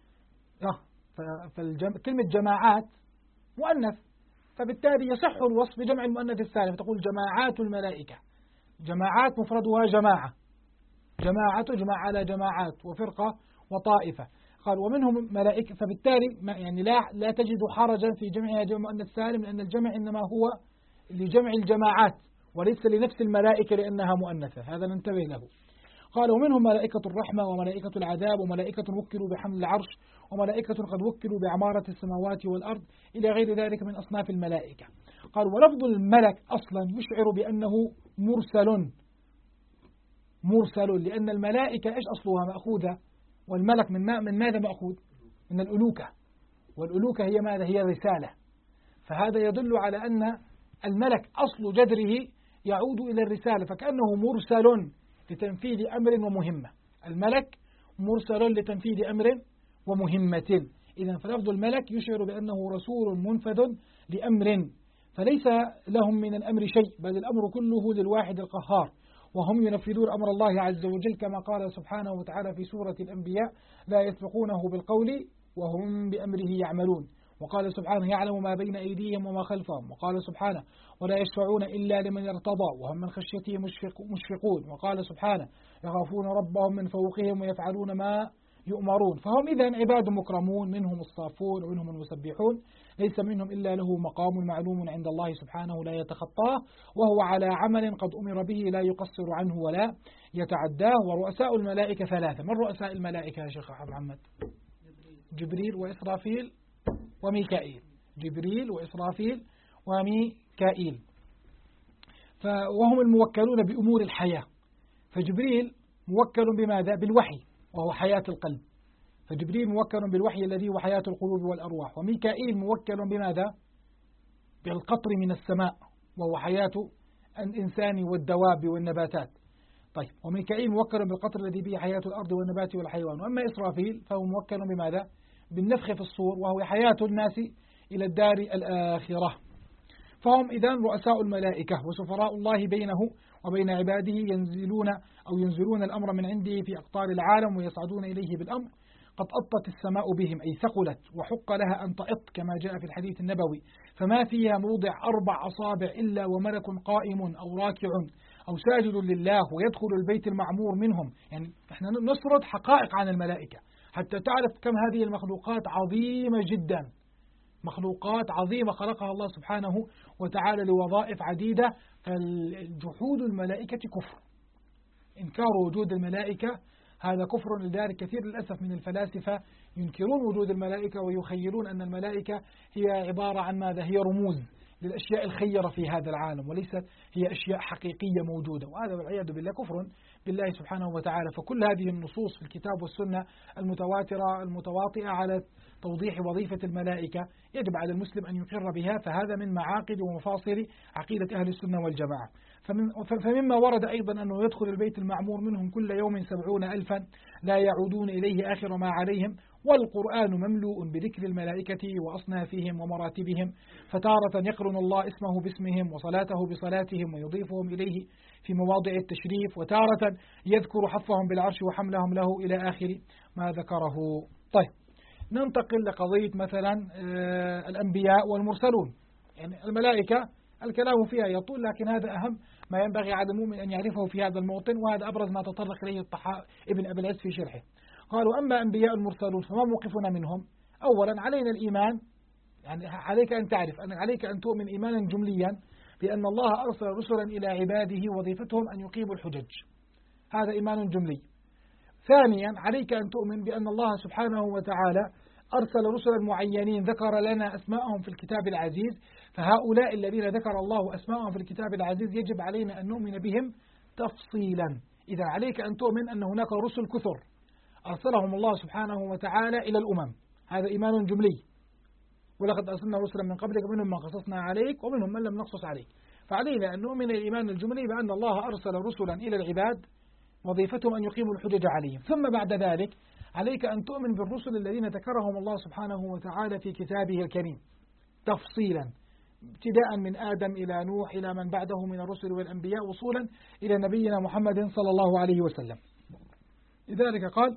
كلمة جماعات مؤنث، فبالتالي يصح الوصف بجمع المؤنث السالم، تقول جماعات الملائكة، جماعات مفردها جماعة، جماعة جماعة على جماعات، وفرقة وطائفة. قال ومنهم ملائكة، فبالتالي يعني لا تجد حرجا في جمعها جمع المؤنث السالم، لأن الجمع إنما هو لجمع الجماعات وليس لنفس الملائكة لأنها مؤنثة، هذا ننتبه له. قال ومنهم ملائكة الرحمة، وملائكة العذاب، وملائكة وكلوا بحمل العرش، وملائكة قد وكلوا بعمارة السماوات والأرض، إلى غير ذلك من أصناف الملائكة. قال ولفظ الملك أصلا يشعر بأنه مرسل، لأن الملائكة إيش أصلها؟ مأخوذة، والملك من ماذا مأخوذ؟ من الألوكة، والألوكة هي ماذا؟ هي رسالة. فهذا يدل على أن الملك أصل جذره يعود إلى الرسالة، فكأنه مرسل لتنفيذ أمر ومهمة. الملك مرسل لتنفيذ أمر ومهمة. إذن فلفظ الملك يشعر بأنه رسول منفذ لأمر، فليس لهم من الأمر شيء، بل الأمر كله للواحد القهار، وهم ينفذون أمر الله عز وجل كما قال سبحانه وتعالى في سورة الأنبياء: لا يسبقونه بالقول وهم بأمره يعملون. وقال سبحانه: يعلم ما بين أيديهم وما خلفهم. وقال سبحانه: ولا يشفعون إلا لمن ارتضى وهم من خشيته مشفقون. وقال سبحانه: يخافون ربهم من فوقهم ويفعلون ما يؤمرون. فهم إذن عباد مكرمون، منهم الصافون ومنهم المسبحون، ليس منهم إلا له مقام معلوم عند الله سبحانه لا يتخطاه، وهو على عمل قد أمر به لا يقصر عنه ولا يتعداه. ورؤساء الملائكة ثلاثة. من رؤساء الملائكة يا شيخ محمد؟ جبريل وإسرافيل وميكائيل. جبريل وإسرافيل وميكائيل، وهم الموكلون بأمور الحياة. فجبريل موكل بماذا؟ بالوحي، وهو حياة القلب، فجبريل موكل بالوحي الذي هو حياة القلوب والأرواح. وميكائيل موكل بماذا؟ بالقطر من السماء، وهو حياة الإنسان والدواب والنباتات. طيب، وميكائيل موكل بالقطر الذي به حياة الأرض والنبات والحيوان. وأما إسرافيل فهو موكل بماذا؟ بالنفخ في الصور، وهو حياة الناس إلى الدار الآخرة. فهم إذن رؤساء الملائكة وسفراء الله بينه وبين عباده، ينزلون الأمر من عنده في أقطار العالم ويصعدون إليه بالأمر. قد أطت السماء بهم، أي ثقلت، وحق لها أن تأط كما جاء في الحديث النبوي، فما فيها موضع 4 أصابع إلا وملك قائم أو راكع أو ساجد لله ويدخل البيت المعمور منهم. يعني احنا نسرد حقائق عن الملائكة حتى تعرف كم هذه المخلوقات عظيمة جدا، مخلوقات عظيمة خلقها الله سبحانه وتعالى لوظائف عديدة. فالجحود الملائكة كفر، إنكار وجود الملائكة هذا كفر. لذلك كثير للأسف من الفلاسفة ينكرون وجود الملائكة ويخيلون أن الملائكة هي عبارة عن ماذا؟ هي رموز، للأشياء الخيرة في هذا العالم، وليست هي أشياء حقيقية موجودة، وهذا والعياذ بالله كفر بالله سبحانه وتعالى. فكل هذه النصوص في الكتاب والسنة المتواترة المتواطئة على توضيح وظيفة الملائكة يجب على المسلم أن يقر بها، فهذا من معاقد ومفاصل عقيدة أهل السنة والجماعة. فمما ورد أيضا أنه يدخل البيت المعمور منهم كل يوم 70,000 لا يعودون إليه آخر ما عليهم، والقرآن مملوء بذكر الملائكة وأصنافهم ومراتبهم، فتارة يقرن الله اسمه باسمهم وصلاته بصلاتهم ويضيفهم إليه في مواضع التشريف، وتارة يذكر حفهم بالعرش وحملهم له إلى آخر ما ذكره. طيب ننتقل لقضية مثلا الأنبياء والمرسلون. يعني الملائكة الكلام فيها يطول، لكن هذا أهم ما ينبغي على المؤمن أن يعرفه في هذا الموطن، وهذا أبرز ما تطرق إليه ابن أبي العز في شرحه. قالوا أما أنبياء المرسلون فما موقفنا منهم؟ أولا علينا الإيمان، يعني عليك أن تعرف أن عليك أن تؤمن إيمانا جمليا بأن الله أرسل رسلا إلى عباده وظيفتهم أن يقيموا الحجج، هذا إيمان جملي. ثانيا عليك أن تؤمن بأن الله سبحانه وتعالى أرسل رسلا معينين ذكر لنا أسماءهم في الكتاب العزيز، فهؤلاء الذين ذكر الله أسماءهم في الكتاب العزيز يجب علينا أن نؤمن بهم تفصيلا. إذا عليك أن تؤمن أن هناك رسل كثر أرسلهم الله سبحانه وتعالى إلى الأمم، هذا إيمان جملي، ولقد أرسلنا رسلا من قبلك منهم من قصصنا عليك ومنهم من لم نقصص عليك. فعلينا أن نؤمن الإيمان الجملي بأن الله أرسل رسلا إلى العباد وظيفتهم أن يقيموا الحجج عليهم. ثم بعد ذلك عليك أن تؤمن بالرسل الذين ذكرهم الله سبحانه وتعالى في كتابه الكريم تفصيلا، ابتداء من آدم إلى نوح إلى من بعده من الرسل والأنبياء وصولا إلى نبينا محمد صلى الله عليه وسلم. لذلك قال: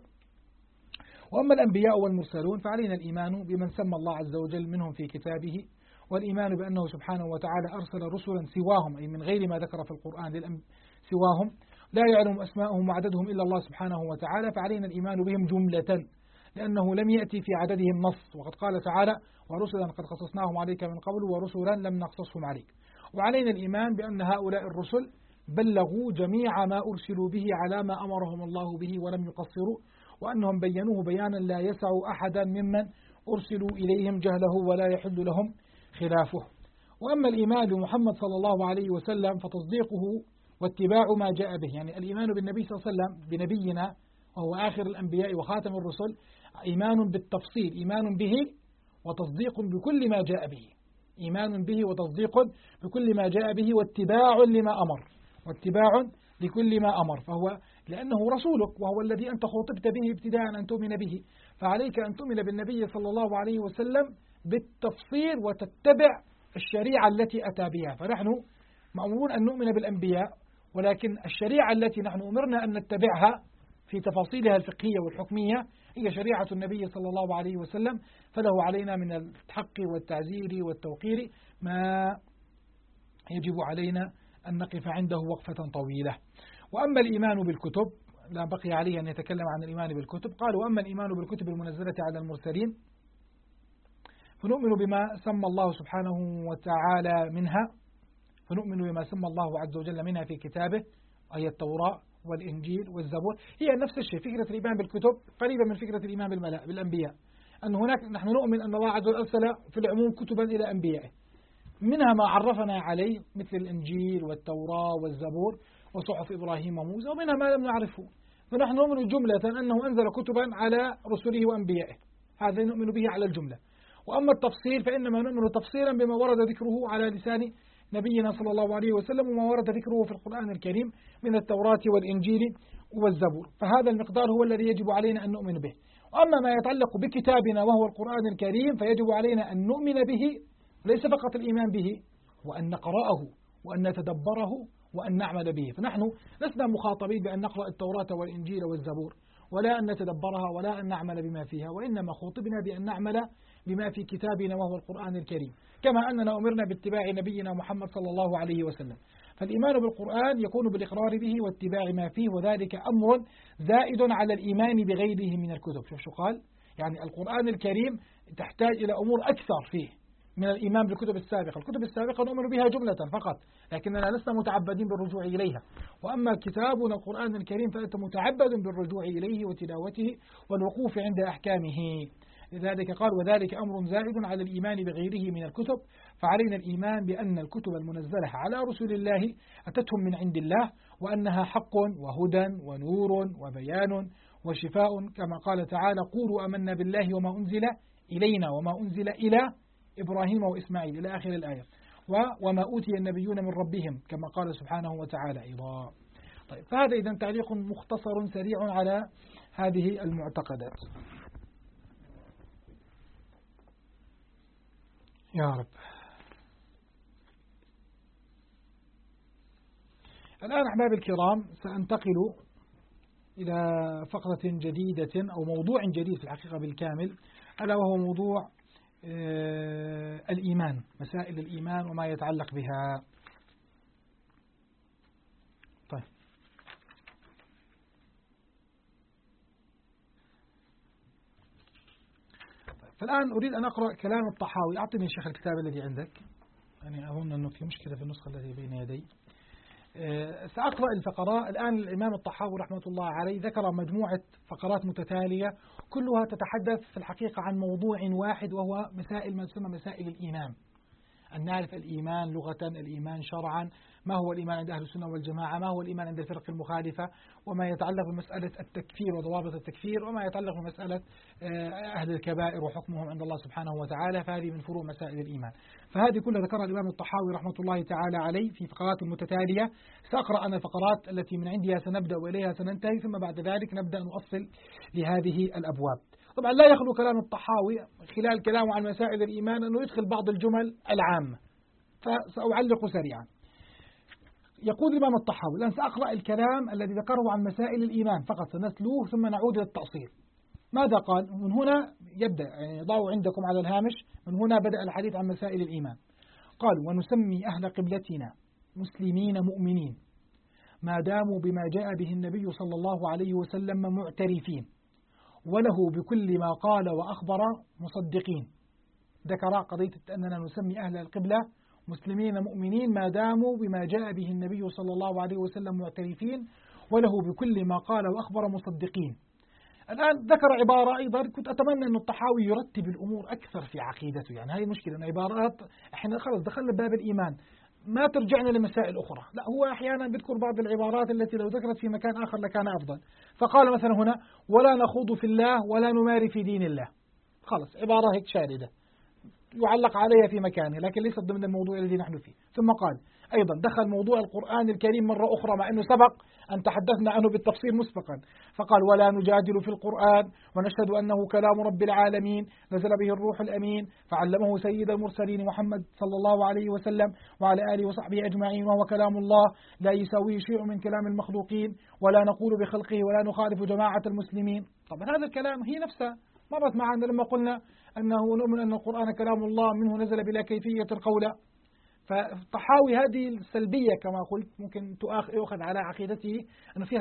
وأما الأنبياء والمرسلون فعلينا الإيمان بمن سمى الله عز وجل منهم في كتابه، والإيمان بأنه سبحانه وتعالى أرسل رسلا سواهم، أي من غير ما ذكر في القرآن سواهم لا يعلم أسماءهم وعددهم إلا الله سبحانه وتعالى، فعلينا الإيمان بهم جملة لأنه لم يأتي في عددهم نص، وقد قال تعالى: ورسلا قد قصصناهم عليك من قبل ورسلا لم نقصصهم عليك. وعلينا الإيمان بأن هؤلاء الرسل بلغوا جميع ما أرسلوا به على ما أمرهم الله به ولم يقصروا، وأنهم بينوه بيانا لا يسع أحدا ممن أرسلوا إليهم جهله ولا يحل لهم خلافه. وأما الإيمان بمحمد صلى الله عليه وسلم فتصديقه واتباع ما جاء به، يعني الإيمان بالنبي صلى الله عليه وسلم بنبينا وهو آخر الأنبياء وخاتم الرسل إيمان بالتفصيل، إيمان به وتصديق بكل ما جاء به، إيمان به وتصديق بكل ما جاء به واتباع لما أمر، واتباع لكل ما أمر، فهو لأنه رسولك وهو الذي أنت خطبت به ابتداء أن تؤمن به، فعليك أن تؤمن بالنبي صلى الله عليه وسلم بالتفصيل وتتبع الشريعة التي أتى بها. فنحن مأمورون أن نؤمن بالأنبياء، ولكن الشريعة التي نحن أمرنا أن نتبعها في تفاصيلها الفقهية والحكمية هي شريعة النبي صلى الله عليه وسلم، فله علينا من الحق والتعزير والتوقير ما يجب علينا أن نقف عنده وقفة طويلة. وأما الإيمان بالكتب، لا بقي عليه أن يتكلم عن الإيمان بالكتب. قال: وأما الإيمان بالكتب المنزلة على المرسلين فنؤمن بما سمى الله سبحانه وتعالى منها، فنؤمن بما سمى الله عز وجل منها في كتابه، أي التوراة والإنجيل والزبور. هي نفس الشيء، فكرة الإيمان بالكتب قريبة من فكرة الإيمان بالأنبياء، أن هناك نحن نؤمن أن الله عز وجل أرسل في العموم كتبا إلى أنبيائه، منها ما عرفنا عليه مثل الإنجيل والتوراة والزبور وصحف إبراهيم وموسى، ومنها ما لم نعرفه. فنحن نؤمن جملة أنه أنزل كتبا على رسله وأنبيائه، هذا نؤمن به على الجملة. وأما التفصيل فإنما نؤمن تفصيلا بما ورد ذكره على لسان نبينا صلى الله عليه وسلم وما ورد ذكره في القرآن الكريم من التوراة والإنجيل والزبور، فهذا المقدار هو الذي يجب علينا أن نؤمن به. وأما ما يتعلق بكتابنا وهو القرآن الكريم فيجب علينا أن نؤمن به، ليس فقط الإيمان به، وأن نقرأه وأن نتدبره وأن نعمل به. فنحن لسنا مخاطبين بأن نقرأ التوراة والإنجيل والزبور ولا أن نتدبرها ولا أن نعمل بما فيها، وإنما خاطبنا بأن نعمل بما في كتابنا وهو القرآن الكريم، كما أننا أمرنا باتباع نبينا محمد صلى الله عليه وسلم. فالإيمان بالقرآن يكون بالإقرار به واتباع ما فيه، وذلك أمر زائد على الإيمان بغيره من الكتب. شوف شو قال، يعني القرآن الكريم تحتاج إلى أمور أكثر فيه من الإيمان بالكتب السابقة. الكتب السابقة نؤمن بها جملة فقط، لكننا لسنا متعبدين بالرجوع إليها. وأما كتابنا القرآن الكريم فأنت متعبد بالرجوع إليه وتلاوته والوقوف عند أحكامه. لذلك قال: وذلك أمر زائد على الإيمان بغيره من الكتب، فعلينا الإيمان بأن الكتب المنزلة على رسول الله أتتهم من عند الله، وأنها حق وهدى ونور وبيان وشفاء، كما قال تعالى: قولوا آمنا بالله وما أنزل إلينا وما أنزل إلى إبراهيم وإسماعيل إلى آخر الآية، وما أوتي النبيون من ربهم، كما قال سبحانه وتعالى أيضا. طيب، فهذا إذن تعليق مختصر سريع على هذه المعتقدات. يا رب. الآن أحباب الكرام سأنتقل إلى فقرة جديدة أو موضوع جديد في الحقيقة بالكامل، ألا وهو موضوع الإيمان، مسائل الإيمان وما يتعلق بها. طيب، فالآن أريد أن أقرأ كلام الطحاوي. أعطني يا شيخ الكتاب الذي عندك، يعني أظن أنه في مشكلة في النسخة التي بين يدي. سأقرأ الفقرات. الآن الإمام الطحاوي رحمة الله عليه ذكر مجموعة فقرات متتالية كلها تتحدث في الحقيقة عن موضوع واحد، وهو مسائل ما تسمى مسائل الإيمان. أن نعرف الإيمان لغة، الإيمان شرعا، ما هو الإيمان عند أهل السنة والجماعة، ما هو الإيمان عند الفرق المخالفة، وما يتعلق بمسألة التكفير وضوابط التكفير، وما يتعلق بمسألة أهل الكبائر وحكمهم عند الله سبحانه وتعالى، فهذه من فروع مسائل الإيمان. فهذه كلها ذكرها الإمام الطحاوي رحمة الله تعالى عليه في فقرات متتالية. سأقرأ أنا الفقرات التي من عندها سنبدأ وإليها سننتهي، ثم بعد ذلك نبدأ نؤصل لهذه الأبواب. طبعا لا يخلو كلام الطحاوي خلال كلامه عن مسائل الإيمان أنه يدخل بعض الجمل العامة، فسأعلق سريعا. يقول الإمام الطحاوي: الآن سأقرأ الكلام الذي ذكره عن مسائل الإيمان فقط، سنتلوه ثم نعود إلى التأصيل. ماذا قال؟ من هنا يبدأ، يعني ضعوا عندكم على الهامش، من هنا بدأ الحديث عن مسائل الإيمان. قال: ونسمي أهل قبلتنا مسلمين مؤمنين ما داموا بما جاء به النبي صلى الله عليه وسلم معترفين، وله بكل ما قال وأخبر مصدقين. ذكر قضية أننا نسمي أهل القبلة مسلمين مؤمنين ما داموا بما جاء به النبي صلى الله عليه وسلم معترفين، وله بكل ما قال وأخبر مصدقين. الآن ذكر عبارة أيضا كنت أتمنى أن الطحاوي يرتب الأمور أكثر في عقيدته، يعني هذه مشكلة، أن عبارات إحنا خلص دخلنا باب الإيمان ما ترجعنا لمسائل أخرى، لا هو أحيانا بيذكر بعض العبارات التي لو ذكرت في مكان آخر لكان أفضل. فقال مثلا هنا: ولا نخوض في الله ولا نماري في دين الله. خلص عبارة هيك شاردة يعلق عليها في مكانه، لكن ليست ضمن الموضوع الذي نحن فيه. ثم قال أيضا دخل موضوع القرآن الكريم مرة أخرى، مع أنه سبق أن تحدثنا عنه بالتفصيل مسبقا، فقال: ولا نجادل في القرآن ونشهد أنه كلام رب العالمين نزل به الروح الأمين فعلمه سيد المرسلين محمد صلى الله عليه وسلم وعلى آله وصحبه أجمعين، وهو كلام الله لا يساويه شيء من كلام المخلوقين، ولا نقول بخلقه ولا نخالف جماعة المسلمين. طبعا هذا الكلام هي نفسها مرت معنا لما قلنا أنه نؤمن أن القرآن كلام الله منه نزل بلا كيفية القول. فالطحاوي هذه السلبية كما قلت ممكن يؤخذ على عقيدته أنه فيها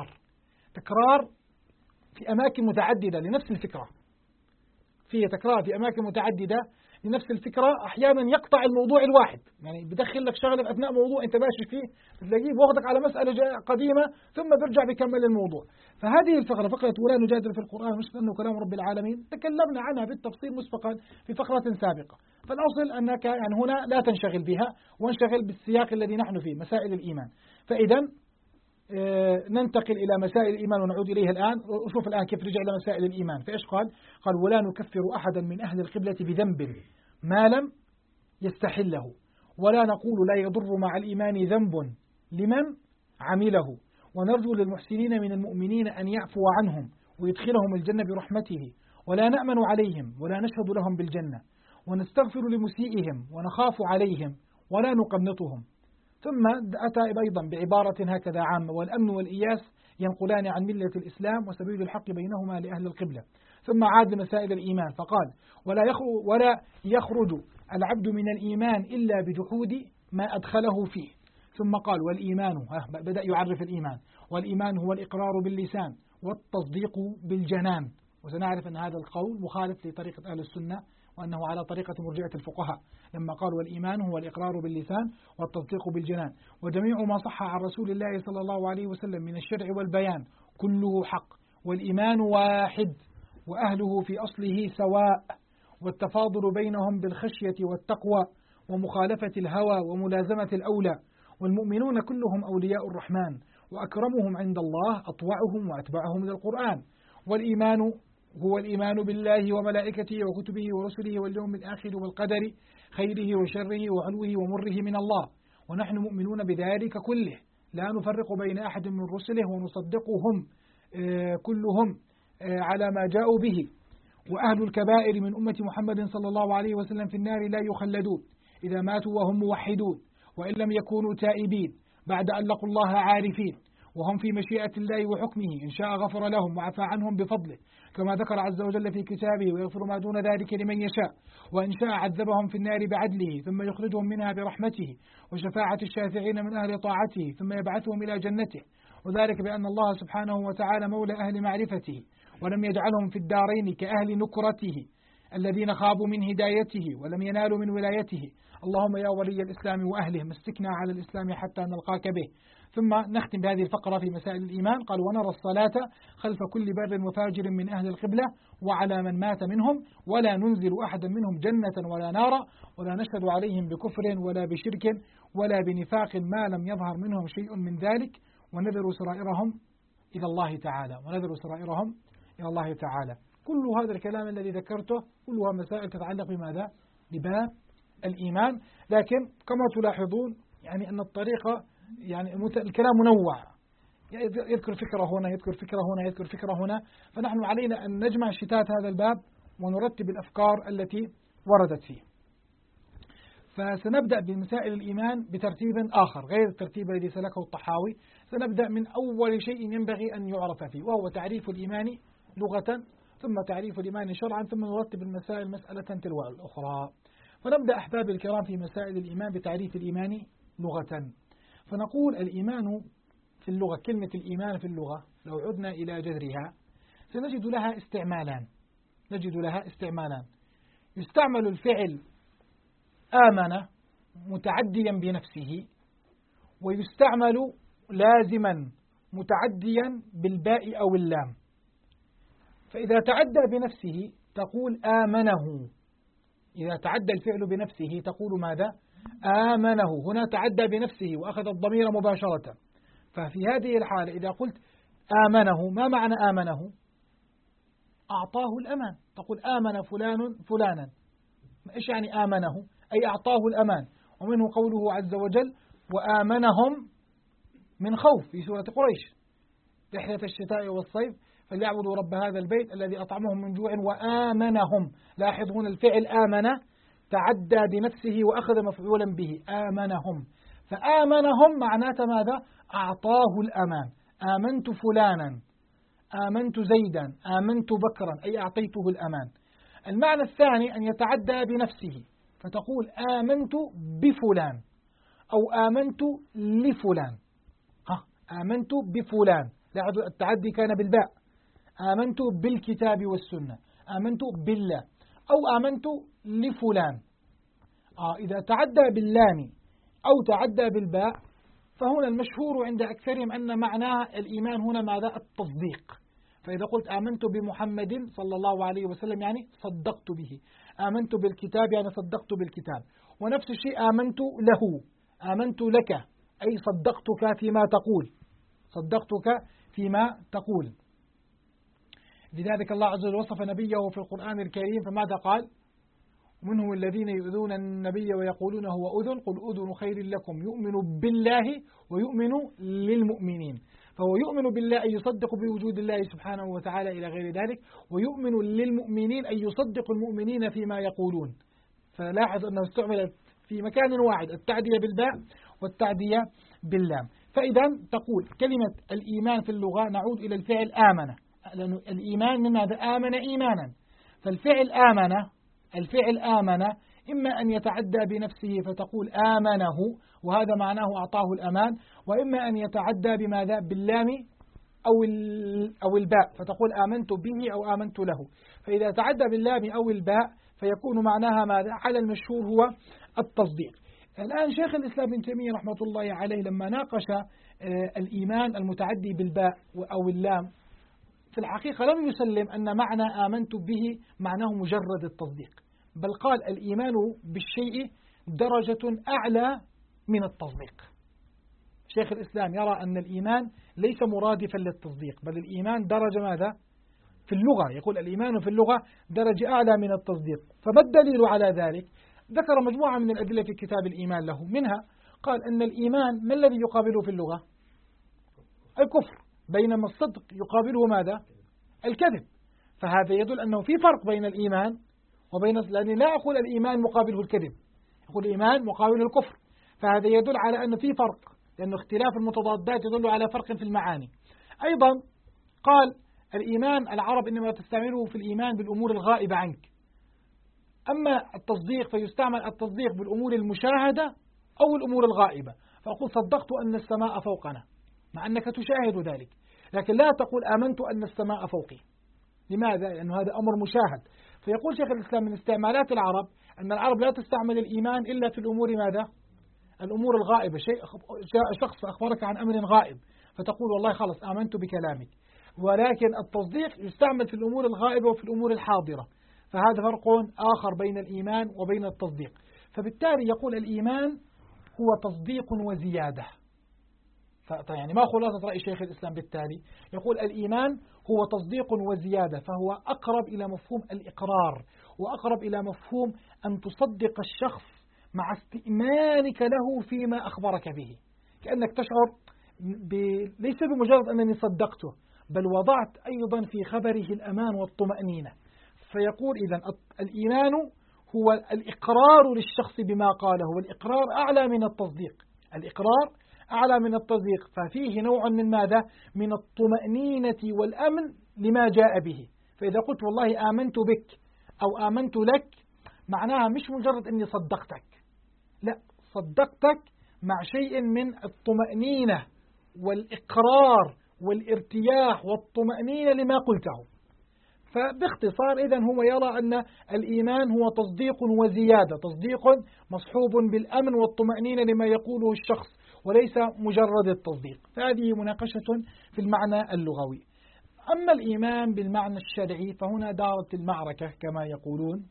تكرار في أماكن متعددة لنفس الفكرة، فيها تكرار في أماكن متعددة لنفس الفكرة، أحيانا يقطع الموضوع الواحد، يعني بدخل لك شغلة في أثناء موضوع أنت ماشي فيه تلاقيه بوخذك على مسألة قديمة ثم برجع بيكمل الموضوع. فهذه الفقرة، فقرة ولا نجادل في القرآن مش أنه كلام رب العالمين، تكلمنا عنها بالتفصيل مسبقا في فقرة سابقة. فالأصل أنك يعني هنا لا تنشغل بها، وانشغل بالسياق الذي نحن فيه، مسائل الإيمان. فإذا ننتقل إلى مسائل الإيمان ونعود إليها الآن. وشوف الآن كيف رجع إلى مسائل الإيمان. فإيش قال؟ قال: ولا نكفر أحدا من أهل القبلة بذنب ما لم يستحله، ولا نقول لا يضر مع الإيمان ذنب لمن عمله، ونرجو للمحسنين من المؤمنين أن يعفو عنهم ويدخلهم الجنة برحمته، ولا نأمن عليهم ولا نشهد لهم بالجنة، ونستغفر لمسيئهم ونخاف عليهم ولا نقنطهم. ثم أتى أيضا بعبارة هكذا عامة: والأمن والإياس ينقلان عن ملة الإسلام وسبيل الحق بينهما لأهل القبلة. ثم عاد لمسائل الإيمان فقال: ولا يخرج العبد من الإيمان إلا بجحود ما أدخله فيه. ثم قال: والإيمان، بدأ يعرف الإيمان: والإيمان هو الإقرار باللسان والتصديق بالجنان. وسنعرف أن هذا القول مخالف لطريقة أهل السنة، وأنه على طريقة مرجئة الفقهاء لما قال: والإيمان هو الإقرار باللسان والتصديق بالجنان، وجميع ما صح عن رسول الله صلى الله عليه وسلم من الشرع والبيان كله حق، والإيمان واحد وأهله في أصله سواء، والتفاضل بينهم بالخشية والتقوى، ومخالفة الهوى وملازمة الأولى، والمؤمنون كلهم أولياء الرحمن، وأكرمهم عند الله أطوعهم وأتبعهم للقرآن. والإيمان هو الإيمان بالله وملائكته وكتبه ورسله واليوم الآخر والقدر خيره وشره وعلوه ومره من الله، ونحن مؤمنون بذلك كله، لا نفرق بين أحد من رسله ونصدقهم كلهم على ما جاءوا به. وأهل الكبائر من أمة محمد صلى الله عليه وسلم في النار لا يخلدون إذا ماتوا وهم موحدون، وإن لم يكونوا تائبين بعد أن لقوا الله عارفين، وهم في مشيئة الله وحكمه، إن شاء غفر لهم وعفى عنهم بفضله كما ذكر عز وجل في كتابه، ويغفر ما دون ذلك لمن يشاء، وإن شاء عذبهم في النار بعدله ثم يخرجهم منها برحمته وشفاعة الشافعين من أهل طاعته ثم يبعثهم إلى جنته، وذلك بأن الله سبحانه وتعالى مولى أهل معرفته، ولم يجعلهم في الدارين كأهل نكرته الذين خابوا من هدايته ولم ينالوا من ولايته. اللهم يا ولي الإسلام وأهله مسكنا على الإسلام حتى نلقاك به. ثم نختم بهذه الفقرة في مسائل الإيمان. قال: ونرى الصلاة خلف كل بر وفاجر من أهل القبلة وعلى من مات منهم، ولا ننزل أحدا منهم جنة ولا نارا، ولا نشهد عليهم بكفر ولا بشرك ولا بنفاق ما لم يظهر منهم شيء من ذلك، ونذر سرائرهم إلى الله تعالى، ونذر سرائرهم إلى الله تعالى. كل هذا الكلام الذي ذكرته كلها مسائل تتعلق بماذا؟ بباب الإيمان. لكن كما تلاحظون يعني أن الطريقة يعني الكلام منوع، يذكر فكرة هنا، يذكر فكرة هنا، يذكر فكرة هنا، فنحن علينا أن نجمع شتات هذا الباب ونرتب الأفكار التي وردت فيه. فسنبدأ بمسائل الإيمان بترتيب آخر غير الترتيب الذي سلكه الطحاوي. سنبدأ من أول شيء ينبغي أن يعرف فيه، وهو تعريف الإيمان لغة، ثم تعريف الإيمان شرعا، ثم نرتب المسائل مسألة تلو الأخرى. فنبدأ أحبابي الكرام في مسائل الإيمان بتعريف الإيمان لغة. فنقول الإيمان في اللغة، كلمة الإيمان في اللغة لو عدنا إلى جذرها سنجد لها استعمالان، يستعمل الفعل آمن متعديا بنفسه، ويستعمل لازما متعديا بالباء أو اللام. فإذا تعدى بنفسه تقول آمنه، إذا تعدى الفعل بنفسه تقول ماذا؟ آمنه. هنا تعدى بنفسه وأخذ الضمير مباشرة. ففي هذه الحالة إذا قلت آمنه، ما معنى آمنه؟ أعطاه الأمان. تقول آمن فلان فلانا، إيش يعني آمنه؟ أي أعطاه الأمان. ومنه قوله عز وجل: وآمنهم من خوف في سورة قريش: رحلة الشتاء والصيف فليعبدوا رب هذا البيت الذي أطعمهم من جوع وآمنهم. لاحظ هنا الفعل آمن تعدى بنفسه وأخذ مفعولا به، آمنهم. فآمنهم معناته ماذا؟ أعطاه الأمان. آمنت فلانا، آمنت زيدا، آمنت بكرا، أي أعطيته الأمان. المعنى الثاني أن يتعدى بنفسه، فتقول آمنت بفلان أو آمنت لفلان. آمنت بفلان، لاحظوا التعدي كان بالباء. آمنت بالكتاب والسنة، آمنت بالله، أو آمنت لفلان. إذا تعدى باللام أو تعدى بالباء فهنا المشهور عند أكثرهم أن معناه الإيمان هنا ماذا؟ التصديق. فإذا قلت آمنت بمحمد صلى الله عليه وسلم يعني صدقت به، آمنت بالكتاب يعني صدقت بالكتاب. ونفس الشيء آمنت له، آمنت لك، أي صدقتك فيما تقول، صدقتك فيما تقول. لذلك الله عز وجل وصف نبيه في القرآن الكريم فماذا قال؟ منهم الذين يؤذون النبي ويقولون هو أذن، قل أذن خير لكم يؤمن بالله ويؤمن للمؤمنين. فهو يؤمن بالله أن يصدق بوجود الله سبحانه وتعالى إلى غير ذلك، ويؤمن للمؤمنين أن يصدق المؤمنين فيما يقولون. فلاحظ أنه استعملت في مكان واحد التعدية بالباء والتعدية باللام. فإذا تقول كلمة الإيمان في اللغة نعود إلى الفعل آمن، لأن الإيمان من هذا آمن إيمانا. فالفعل آمن، الفعل آمن إما أن يتعدى بنفسه فتقول آمنه وهذا معناه أعطاه الأمان، وإما أن يتعدى بماذا؟ باللام أو الباء فتقول آمنت به أو آمنت له. فإذا تعدى باللام أو الباء فيكون معناها ماذا؟ على المشهور هو التصديق. الآن شيخ الإسلام ابن تيمية رحمة الله عليه لما ناقش الإيمان المتعدي بالباء أو اللام في الحقيقة لم يسلم أن معنى آمنت به معناه مجرد التصديق، بل قال الإيمان بالشيء درجة أعلى من التصديق. شيخ الإسلام يرى أن الإيمان ليس مرادفا للتصديق، بل الإيمان درجة ماذا؟ في اللغة، يقول الإيمان في اللغة درجة أعلى من التصديق. فما الدليل على ذلك؟ ذكر مجموعة من الأدلة في كتاب الإيمان له، منها قال أن الإيمان ما الذي يقابله في اللغة؟ الكفر، بينما الصدق يقابله ماذا؟ الكذب. فهذا يدل أنه في فرق بين الإيمان وبين، لأني لا أقول الإيمان مقابله الكذب، يقول الإيمان مقابله الكفر، فهذا يدل على أنه في فرق، لأن اختلاف المتضادات يدل على فرق في المعاني. أيضا قال الإيمان العرب إنما تستعمله في الإيمان بالأمور الغائبة عنك، أما التصديق فيستعمل التصديق بالأمور المشاهدة أو الأمور الغائبة. فأقول صدقت أن السماء فوقنا، مع أنك تشاهد ذلك، لكن لا تقول آمنت أن السماء فوقي. لماذا؟ لأن هذا أمر مشاهد. فيقول شيخ الإسلام من استعمالات العرب أن العرب لا تستعمل الإيمان إلا في الأمور ماذا؟ الأمور الغائبة. شخص أخبرك عن أمر غائب فتقول والله خلص آمنت بكلامك، ولكن التصديق يستعمل في الأمور الغائبة وفي الأمور الحاضرة، فهذا فرق آخر بين الإيمان وبين التصديق. فبالتالي يقول الإيمان هو تصديق وزيادة. يعني ما خلاصة رأي شيخ الإسلام بالتالي؟ يقول الإيمان هو تصديق وزيادة، فهو أقرب إلى مفهوم الإقرار، وأقرب إلى مفهوم أن تصدق الشخص مع استئمانك له فيما أخبرك به، كأنك تشعر ليس بمجرد أنني صدقته، بل وضعت أيضا في خبره الأمان والطمأنينة. فيقول إذن الإيمان هو الإقرار للشخص بما قاله، والإقرار أعلى من التصديق، الإقرار أعلى من التصديق، ففيه نوع من ماذا؟ من الطمأنينة والأمن لما جاء به. فإذا قلت والله آمنت بك أو آمنت لك، معناها مش مجرد أني صدقتك، لا، صدقتك مع شيء من الطمأنينة والإقرار والارتياح والطمأنينة لما قلته. فباختصار إذن هو يرى أن الإيمان هو تصديق وزيادة، تصديق مصحوب بالأمن والطمأنينة لما يقوله الشخص، وليس مجرد التصديق. فهذه مناقشة في المعنى اللغوي. أما الإيمان بالمعنى الشرعي فهنا دارت المعركة كما يقولون.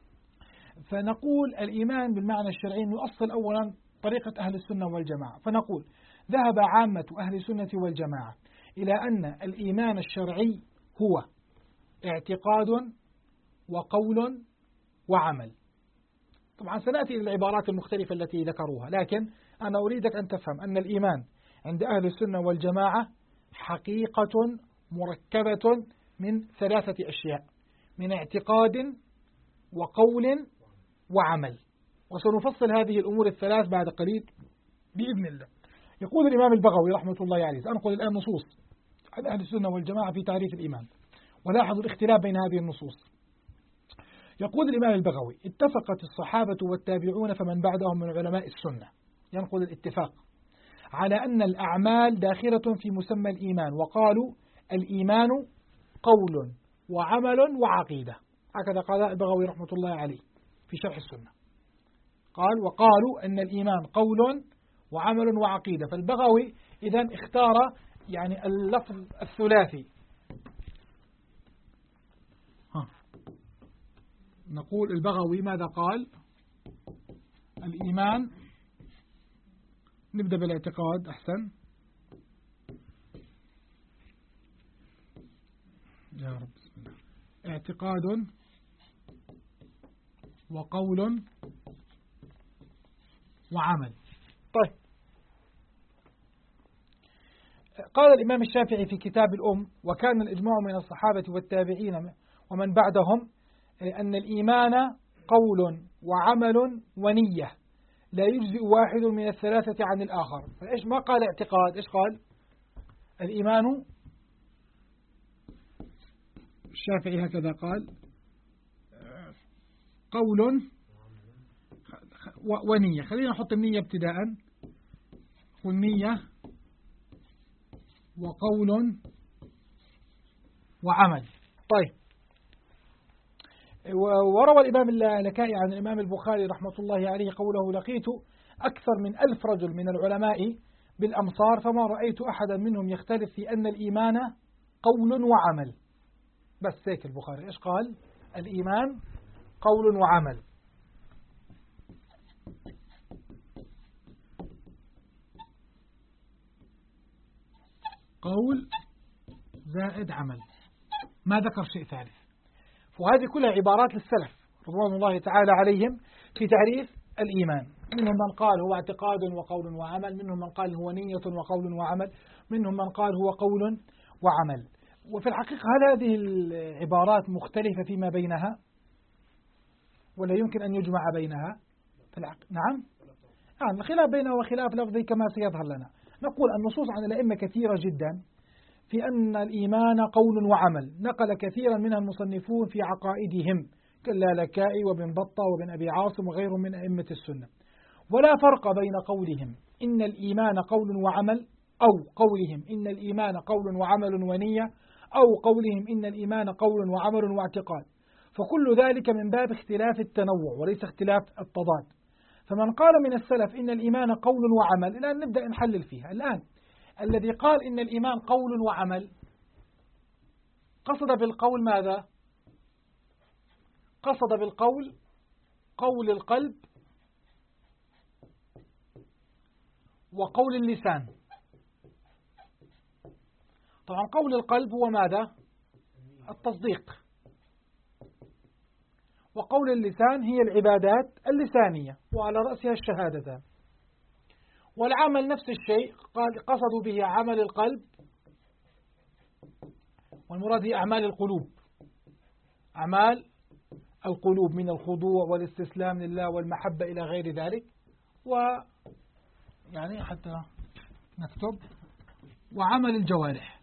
فنقول الإيمان بالمعنى الشرعي نؤصل أولا طريقة أهل السنة والجماعة، فنقول ذهب عامة أهل السنة والجماعة إلى أن الإيمان الشرعي هو اعتقاد وقول وعمل. طبعا سنأتي إلى العبارات المختلفة التي ذكروها، لكن أنا أريدك أن تفهم أن الإيمان عند أهل السنة والجماعة حقيقة مركبة من ثلاثة أشياء، من اعتقاد وقول وعمل، وسنفصل هذه الأمور الثلاث بعد قليل بإذن الله. يقول الإمام البغوي رحمة الله عليه، سأنقل الآن نصوص عن أهل السنة والجماعة في تعريف الإيمان، ولاحظوا الاختلاف بين هذه النصوص. يقول الإمام البغوي اتفقت الصحابة والتابعون فمن بعدهم من علماء السنة، ينقل الاتفاق على أن الأعمال داخلة في مسمى الإيمان، وقالوا الإيمان قول وعمل وعقيدة. هكذا قال البغوي رحمة الله عليه في شرح السنة، قال وقالوا أن الإيمان قول وعمل وعقيدة. فالبغوي إذن اختار يعني اللفظ الثلاثي. نقول البغوي ماذا قال؟ الإيمان، نبدأ بالاعتقاد أحسن يا رب، بسم الله. اعتقاد وقول وعمل. طيب، قال الإمام الشافعي في كتاب الأم وكان الإجماع من الصحابة والتابعين ومن بعدهم أن الإيمان قول وعمل ونية، لا يجزئ واحد من الثلاثة عن الآخر. فإيش ما قال اعتقاد، إيش قال؟ الإيمان، الشافعي هكذا قال، قول ونية. خلينا نحط النية ابتداء، والنية وقول وعمل. طيب، وروى الإمام اللالكائي عن الإمام البخاري رحمة الله عليه قوله لقيت أكثر من 1000 رجل من العلماء بالأمصار فما رأيت أحدا منهم يختلف في أن الإيمان قول وعمل. بس هيك البخاري إيش قال؟ الإيمان قول وعمل. قول زائد عمل، ما ذكر شيء ثالث. وهذه كلها عبارات للسلف رضوان الله تعالى عليهم في تعريف الإيمان. منهم من قال هو اعتقاد وقول وعمل، منهم من قال هو نية وقول وعمل، منهم من قال هو قول وعمل. وفي الحقيقة هل هذه العبارات مختلفة فيما بينها ولا يمكن أن يجمع بينها؟ نعم، الخلاف بينها وخلاف لفظي كما سيظهر لنا. نقول النصوص عن الأئمة كثيرة جدا في أن الإيمان قول وعمل، نقل كثيرا منها المصنفون في عقائدهم كاللالكائي وابن بطة وابن أبي عاصم وغيرهم من أئمة السنة. ولا فرق بين قولهم إن الإيمان قول وعمل، أو قولهم إن الإيمان قول وعمل ونية، أو قولهم إن الإيمان قول وعمل واعتقاد، فكل ذلك من باب اختلاف التنوع وليس اختلاف التضاد. فمن قال من السلف إن الإيمان قول وعمل، الآن نبدأ نحلل فيها. الآن الذي قال إن الإيمان قول وعمل قصد بالقول ماذا؟ قصد بالقول قول القلب وقول اللسان. طبعا قول القلب هو ماذا؟ التصديق، وقول اللسان هي العبادات اللسانية وعلى رأسها الشهادتان. والعمل نفس الشيء، قصدوا به عمل القلب، والمراد هي أعمال القلوب، أعمال القلوب من الخضوع والاستسلام لله والمحبة إلى غير ذلك، ويعني حتى نكتب وعمل الجوارح.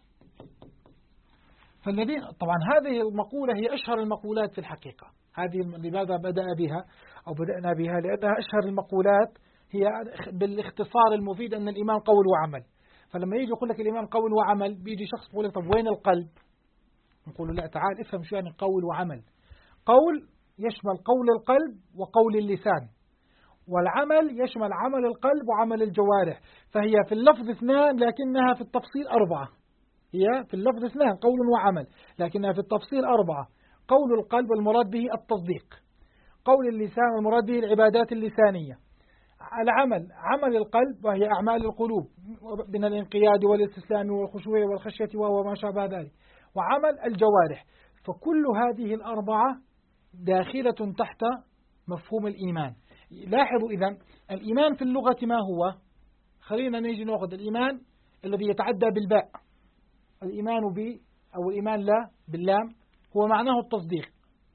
فالذين طبعا هذه المقولة هي أشهر المقولات في الحقيقة. هذه لماذا بدأنا بها؟ لأنها أشهر المقولات، هي بالاختصار المفيد أن الإيمان قول وعمل. فلما يجي يقول لك الإيمان قول وعمل، بيجي شخص يقول لك طب وين القلب؟ نقول لا، تعال افهم شو يعني قول وعمل. قول يشمل قول القلب وقول اللسان، والعمل يشمل عمل القلب وعمل الجوارح. فهي في اللفظ اثنان لكنها في التفصيل أربعة. هي في اللفظ اثنان قول وعمل لكنها في التفصيل أربعة. قول القلب والمراد به التصديق، قول اللسان والمراد به العبادات اللسانية، العمل عمل القلب وهي أعمال القلوب من الانقياد والاستسلام والخشوع والخشية وما شابه ذلك، وعمل الجوارح. فكل هذه الأربعة داخلة تحت مفهوم الإيمان. لاحظوا إذن الإيمان في اللغة ما هو؟ خلينا نيجي نأخذ الإيمان الذي يتعدى بالباء، الإيمان أو الإيمان لا باللام، هو معناه التصديق.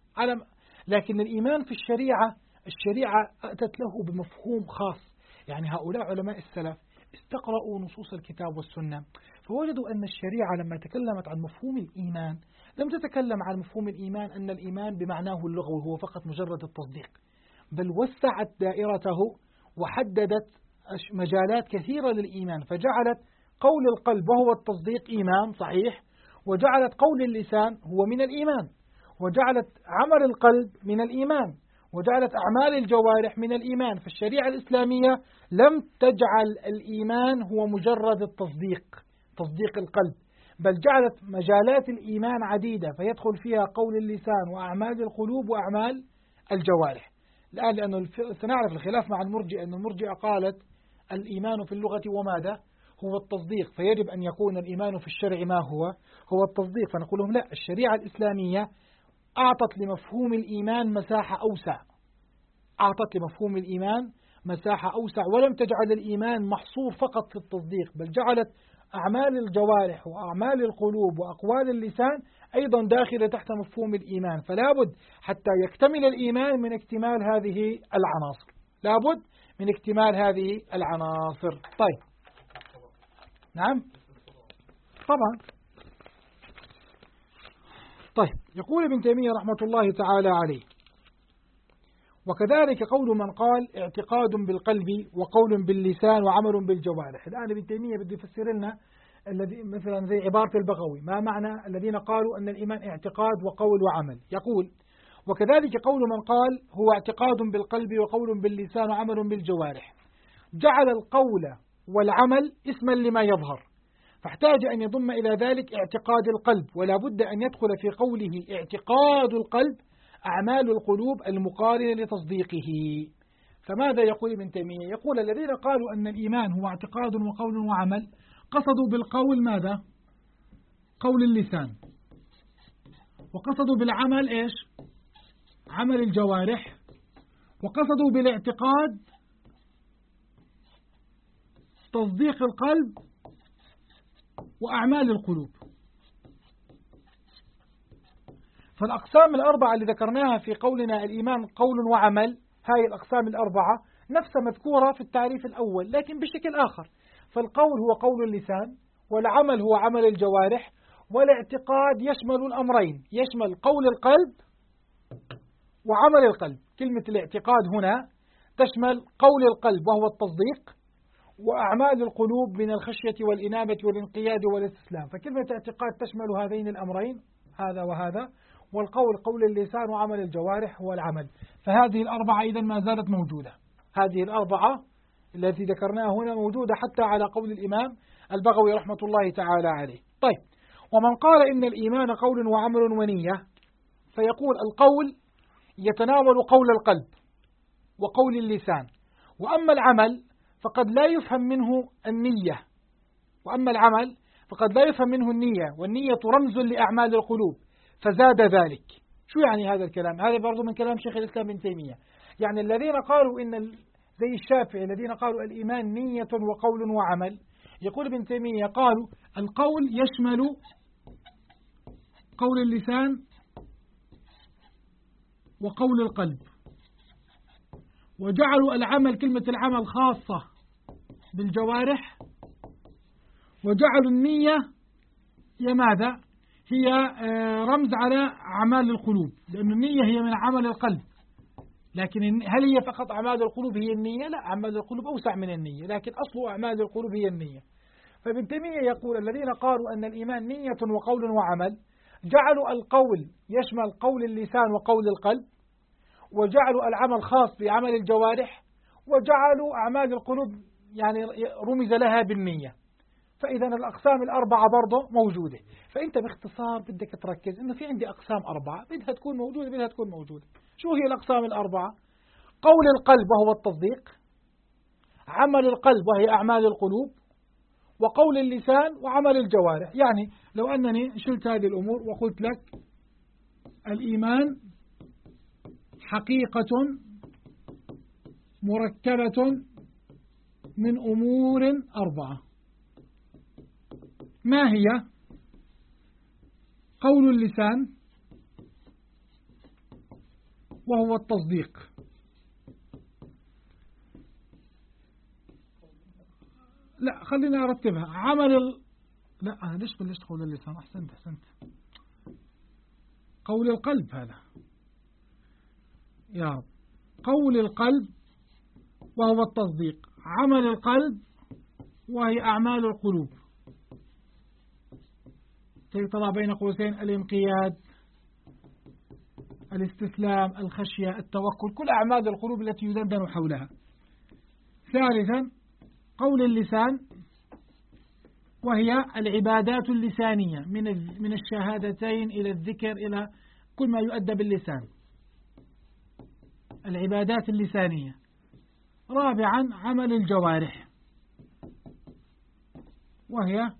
لكن الإيمان في الشريعة أتت له بمفهوم خاص. يعني هؤلاء علماء السلف استقرأوا نصوص الكتاب والسنة، فوجدوا أن الشريعة لما تكلمت عن مفهوم الإيمان لم تتكلم عن مفهوم الإيمان أن الإيمان بمعناه اللغوي هو فقط مجرد التصديق، بل وسعت دائرته وحددت مجالات كثيرة للإيمان، فجعلت قول القلب وهو التصديق إيمان صحيح، وجعلت قول اللسان هو من الإيمان، وجعلت عمل القلب من الإيمان، وجعلت أعمال الجوارح من الإيمان. فالشريعة الإسلامية لم تجعل الإيمان هو مجرد التصديق، تصديق القلب، بل جعلت مجالات الإيمان عديدة فيدخل فيها قول اللسان وأعمال القلوب وأعمال الجوارح. الآن لأنه سنعرف الخلاف مع المرجئة، أن المرجئة قالت الإيمان في اللغة وماذا؟ هو التصديق، فيجب أن يكون الإيمان في الشرع ما هو التصديق. فنقول لهم لا، الشريعة الإسلامية أعطت لمفهوم الإيمان مساحة أوسع، أعطت لمفهوم الإيمان مساحة أوسع، ولم تجعل الإيمان محصور فقط في التصديق، بل جعلت أعمال الجوارح وأعمال القلوب وأقوال اللسان أيضا داخلة تحت مفهوم الإيمان. فلا بد حتى يكتمل الإيمان من اكتمال هذه العناصر، لا بد من اكتمال هذه العناصر. طيب نعم طبعا. طيب يقول ابن تيمية رحمة الله تعالى عليه: وكذلك قول من قال اعتقاد بالقلب وقول باللسان وعمل بالجوارح. الآن ابن تيمية بده يفسر لنا الذي مثلا زي عبارة البغوي، ما معنى الذين قالوا أن الإيمان اعتقاد وقول وعمل؟ يقول: وكذلك قول من قال هو اعتقاد بالقلب وقول باللسان وعمل بالجوارح، جعل القول والعمل اسما لما يظهر، فاحتاج أن يضم إلى ذلك اعتقاد القلب، ولا بد أن يدخل في قوله اعتقاد القلب أعمال القلوب المقارنة لتصديقه. فماذا يقول ابن تيمية؟ يقول: الذين قالوا أن الإيمان هو اعتقاد وقول وعمل قصدوا بالقول ماذا؟ قول اللسان، وقصدوا بالعمل إيش؟ عمل الجوارح، وقصدوا بالاعتقاد تصديق القلب وأعمال القلوب. فالأقسام الأربعة اللي ذكرناها في قولنا الإيمان قول وعمل، هاي الأقسام الأربعة نفسها مذكورة في التعريف الأول لكن بشكل آخر. فالقول هو قول اللسان، والعمل هو عمل الجوارح، والاعتقاد يشمل الأمرين، يشمل قول القلب وعمل القلب. كلمة الاعتقاد هنا تشمل قول القلب وهو التصديق، وأعمال القلوب من الخشية والإنابة والانقياد والاستسلام. فكلمة اعتقاد تشمل هذين الأمرين، هذا وهذا، والقول قول اللسان وعمل الجوارح هو العمل. فهذه الأربعة إذن ما زالت موجودة، هذه الأربعة التي ذكرناها هنا موجودة حتى على قول الإمام البغوي رحمة الله تعالى عليه. طيب، ومن قال إن الإيمان قول وعمل ونية فيقول القول يتناول قول القلب وقول اللسان، وأما العمل فقد لا يفهم منه النية، والنية رمز لأعمال القلوب فزاد ذلك. شو يعني هذا الكلام؟ هذا برضو من كلام شيخ الإسلام ابن تيمية. يعني الذين قالوا إن زي الشافعي الذين قالوا الإيمان نية وقول وعمل، يقول ابن تيمية قالوا القول يشمل قول اللسان وقول القلب، وجعلوا العمل كلمة العمل خاصة بالجوارح، وجعلوا النية هي ماذا؟ هي رمز على أعمال القلوب، لأن النية هي من عمل القلب. لكن هل هي فقط أعمال القلوب هي النية؟ لا، أعمال القلوب أوسع من النية، لكن أصل أعمال القلوب هي النية. فابن تيمية يقول الذين قالوا أن الإيمان نية وقول وعمل جعلوا القول يشمل قول اللسان وقول القلب، وجعلوا العمل خاص بعمل الجوارح، وجعلوا أعمال القلوب يعني رمز لها بالنية. فإذا الأقسام الأربعة برضه موجودة. فأنت باختصار بدك تركز إنه في عندي أقسام أربعة بدها تكون موجودة. شو هي الأقسام الأربعة؟ قول القلب وهو التصديق، عمل القلب وهي أعمال القلوب، وقول اللسان وعمل الجوارح. يعني لو أنني شلت هذه الأمور وقلت لك الإيمان حقيقة مركبة من أمور أربعة، ما هي؟ قول اللسان وهو التصديق، لا خلينا أرتبها. لا أنا ليش بلشت قول اللسان؟ أحسنت. قول القلب هذا يا رب. قول القلب وهو التصديق، عمل القلب وهي أعمال القلوب. طلع بين قوسين الانقياد، الاستسلام، الخشية، التوكل، كل أعمال القلوب التي يدندن حولها. ثالثا قول اللسان وهي العبادات اللسانية من الشهادتين إلى الذكر إلى كل ما يؤدى باللسان، العبادات اللسانية. رابعا عمل الجوارح وهي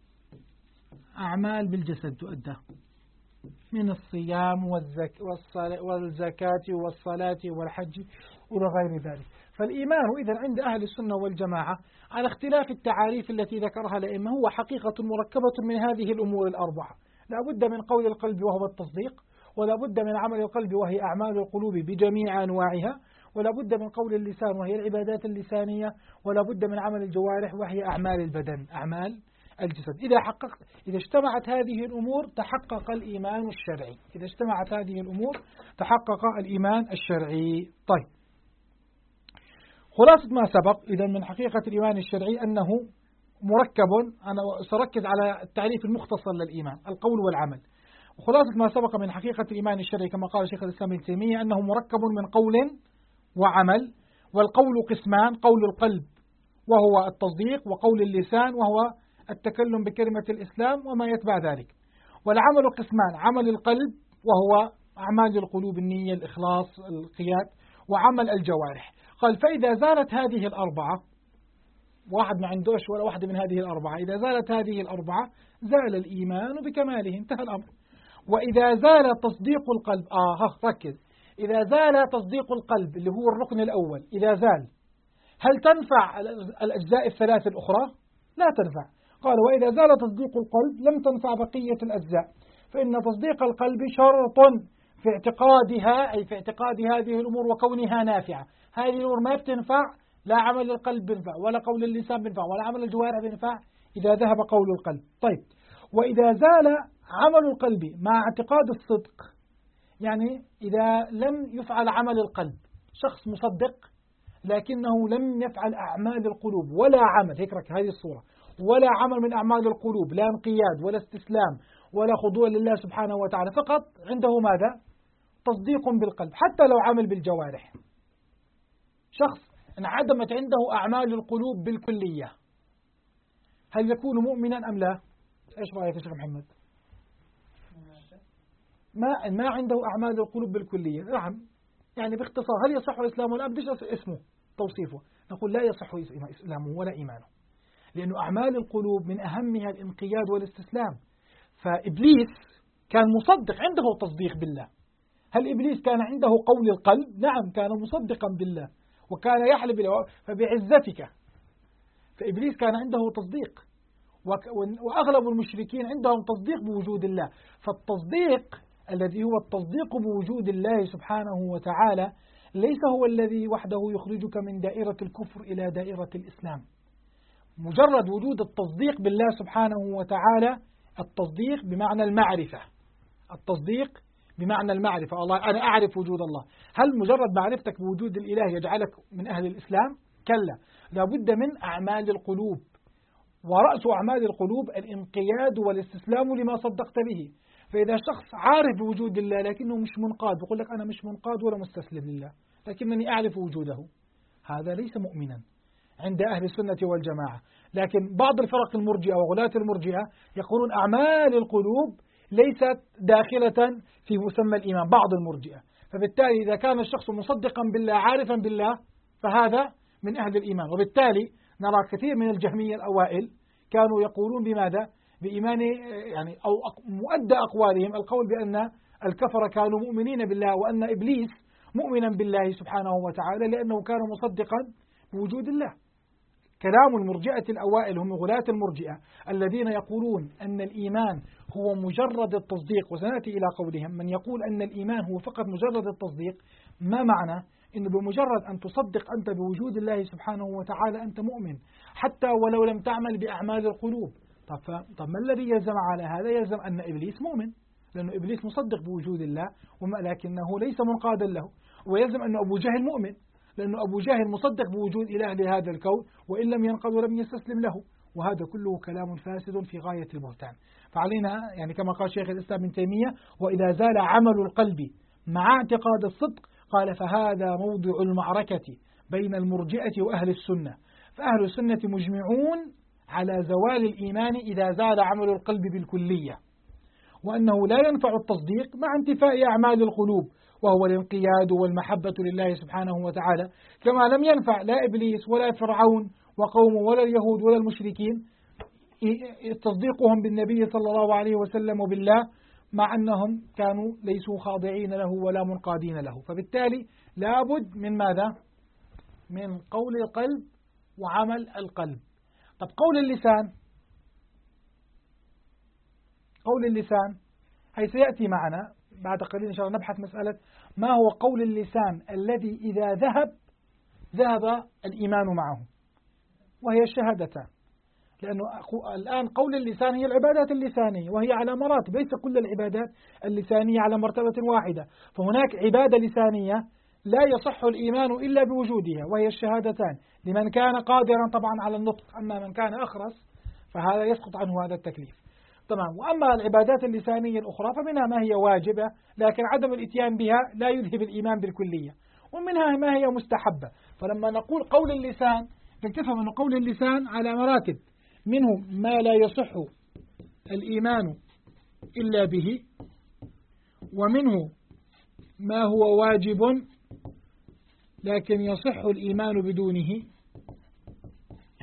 أعمال بالجسد تؤدى من الصيام والزكاة والصلاة والحج وغير ذلك. فالإيمان إذن عند أهل السنة والجماعة على اختلاف التعاريف التي ذكرها الأئمة هو حقيقة مركبة من هذه الأمور الأربعة. لا بد من قول القلب وهو التصديق، ولا بد من عمل القلب وهي أعمال القلوب بجميع أنواعها، ولا بد من قول اللسان وهي العبادات اللسانية، ولا بد من عمل الجوارح وهي أعمال البدن، أعمال الجسد. إذا اجتمعت هذه الأمور تحقق الإيمان الشرعي. الإيمان الشرعي. طيب، خلاصة ما سبق إذا من حقيقة الإيمان الشرعي أنه مركب. أنا سأركز على التعريف المختصر للإيمان، القول والعمل. وخلاصة ما سبق من حقيقة الإيمان الشرعي كما قال شيخ الإسلام ابن تيمية أنه مركب من قول وعمل. والقول قسمان: قول القلب وهو التصديق، وقول اللسان وهو التكلم بكلمة الإسلام وما يتبع ذلك. والعمل قسمان: عمل القلب وهو أعمال القلوب، النية، الإخلاص، القياد، وعمل الجوارح. قال: فإذا زالت هذه الأربعة واحد ما عندوش ولا واحدة من هذه الأربعة، إذا زالت هذه الأربعة زال الإيمان بكماله، انتهى الأمر. وإذا زال تصديق القلب، ركز، إذا زال تصديق القلب اللي هو الركن الأول، إذا زال هل تنفع الأجزاء الثلاث الأخرى؟ لا تنفع. قال وإذا زال تصديق القلب لم تنفع بقية الأجزاء، فإن تصديق القلب شرط في اعتقادها، أي في اعتقاد هذه الأمور وكونها نافعة. هذه الأمور ما بتنفع، لا عمل القلب بنفع ولا قول اللسان بنفع ولا عمل الجوارح بنفع إذا ذهب قول القلب. طيب، وإذا زال عمل القلب مع اعتقاد الصدق، يعني إذا لم يفعل عمل القلب، شخص مصدق لكنه لم يفعل أعمال القلوب ولا عمل، هيك هذه الصورة، ولا عمل من أعمال القلوب، لا انقياد ولا استسلام ولا خضوع لله سبحانه وتعالى، فقط عنده ماذا؟ تصديق بالقلب حتى لو عمل بالجوارح. شخص انعدمت عنده أعمال القلوب بالكلية، هل يكون مؤمنا أم لا؟ إيش رأيك يا شيخ محمد؟ ما عنده أعمال القلوب بالكلية، نعم، يعني باختصار هل يصح إسلامه؟ لا، بديش اسمه توصيفه، نقول لا يصح إسلامه ولا إيمانه، لأنه أعمال القلوب من أهمها الانقياد والاستسلام. فإبليس كان مصدق، عنده تصديق بالله. هل إبليس كان عنده قول القلب؟ نعم، كان مصدقا بالله وكان يحلف بالله فبعزتك. فإبليس كان عنده تصديق، وأغلب المشركين عندهم تصديق بوجود الله. فالتصديق الذي هو التصديق بوجود الله سبحانه وتعالى ليس هو الذي وحده يخرجك من دائرة الكفر إلى دائرة الإسلام. مجرد وجود التصديق بالله سبحانه وتعالى، التصديق بمعنى المعرفة، التصديق بمعنى المعرفة، الله أنا أعرف وجود الله. هل مجرد معرفتك بوجود الإله يجعلك من أهل الإسلام؟ كلا، لابد من أعمال القلوب، ورأس أعمال القلوب الانقياد والاستسلام لما صدقت به. فإذا شخص عارف بوجود الله لكنه مش منقاد، بقول لك أنا مش منقاد ولا مستسلم لله لكنني أعرف وجوده، هذا ليس مؤمنا عند أهل السنة والجماعة. لكن بعض الفرق المرجئة وغلاة المرجئة يقولون أعمال القلوب ليست داخلة في مسمى الإيمان، بعض المرجئة. فبالتالي إذا كان الشخص مصدقا بالله عارفا بالله فهذا من أهل الإيمان. وبالتالي نرى كثير من الجهمية الأوائل كانوا يقولون بماذا؟ بإيمان، يعني أو مؤدى أقوالهم القول بأن الكفر كانوا مؤمنين بالله وأن إبليس مؤمنا بالله سبحانه وتعالى لأنه كان مصدقا بوجود الله. كلام المرجئة الأوائل هم غلاة المرجئة الذين يقولون أن الإيمان هو مجرد التصديق، وسنأتي إلى قولهم من يقول أن الإيمان هو فقط مجرد التصديق. ما معنى؟ إنه بمجرد أن تصدق أنت بوجود الله سبحانه وتعالى أنت مؤمن حتى ولو لم تعمل بأعمال القلوب. طب ما الذي يلزم على هذا؟ يلزم أن إبليس مؤمن، لأنه إبليس مصدق بوجود الله ولكنه ليس منقادا له. ويلزم أن أبو جهل مؤمن، لأنه أبو جهل مصدق بوجود إله لهذا الكون وإن لم ينقض ولم يستسلم له. وهذا كله كلام فاسد في غاية البهتان. فعلينا يعني كما قال شيخ الإسلام ابن تيمية وإذا زال عمل القلب مع اعتقاد الصدق، قال فهذا موضع المعركة بين المرجئة وأهل السنة. فأهل السنة مجمعون على زوال الإيمان إذا زال عمل القلب بالكلية، وأنه لا ينفع التصديق مع انتفاء أعمال القلوب وهو الانقياد والمحبة لله سبحانه وتعالى، كما لم ينفع لا إبليس ولا فرعون وقومه ولا اليهود ولا المشركين تصديقهم بالنبي صلى الله عليه وسلم وبالله مع أنهم كانوا ليسوا خاضعين له ولا منقادين له. فبالتالي لابد من ماذا؟ من قول القلب وعمل القلب. طب قول اللسان، قول اللسان هي سيأتي معنا بعد قليل إن شاء الله، نبحث مسألة ما هو قول اللسان الذي إذا ذهب الإيمان معه، وهي الشهادتان. لأنه الآن قول اللسان هي العبادات اللسانية وهي على مراتب، ليس كل العبادات اللسانية على مرتبة واحدة. فهناك عبادة لسانية لا يصح الإيمان إلا بوجودها وهي الشهادتان، لمن كان قادرا طبعا على النطق، أما من كان أخرس فهذا يسقط عنه هذا التكليف. تمام. وأما العبادات اللسانية الأخرى فمنها ما هي واجبة لكن عدم الإتيان بها لا يذهب الإيمان بالكلية، ومنها ما هي مستحبة. فلما نقول قول اللسان تفهم أن قول اللسان على مراتب، منه ما لا يصح الإيمان إلا به، ومنه ما هو واجب لكن يصح الإيمان بدونه.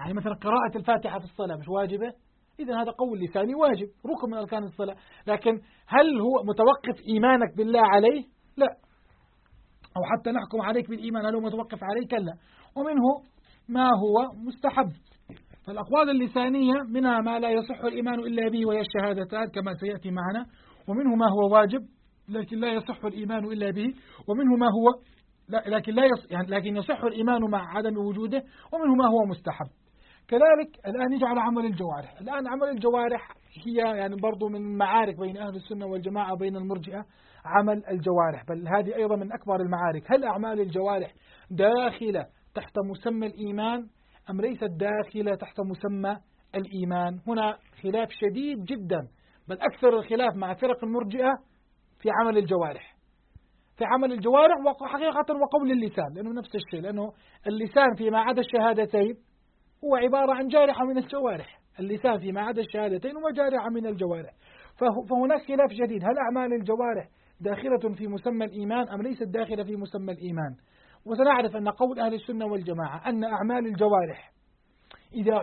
يعني مثلا قراءة الفاتحة في الصلاة مش واجبة؟ إذا هذا قول لساني واجب، ركن من أركان الصلاة، لكن هل هو متوقف إيمانك بالله عليه؟ لا. أو حتى نحكم عليك بالإيمان هل هو متوقف عليه؟ كلا. ومنه ما هو مستحب. فالأقوال اللسانية منها ما لا يصح الإيمان إلا به وهي الشهادتان كما سيأتي معنا، ومنه ما هو واجب لكن لا يصح الإيمان إلا به، ومنه ما هو لكن يصح الإيمان مع عدم وجوده، ومنه ما هو مستحب. كذلك الآن نجي على عمل الجوارح. الآن عمل الجوارح هي يعني برضو من المعارك بين أهل السنة والجماعة وبين المرجئة عمل الجوارح، بل هذه أيضا من أكبر المعارك. هل أعمال الجوارح داخلة تحت مسمى الإيمان أم ليست داخلة تحت مسمى الإيمان؟ هنا خلاف شديد جدا، بل أكثر الخلاف مع فرق المرجئة في عمل الجوارح. في عمل الجوارح وحقيقة وقول اللسان، لأنه نفس الشيء، لأنه اللسان فيما عدا الشهادتين هو عبارة عن جارحة من الجوارح. اللسان فيما عدا الشهادتين هو جارحة من الجوارح. فهناك خلاف شديد، هل أعمال الجوارح داخلة في مسمى الإيمان أم ليست داخلة في مسمى الإيمان؟ وسنعرف أن قول أهل السنة والجماعة أن أعمال الجوارح إذا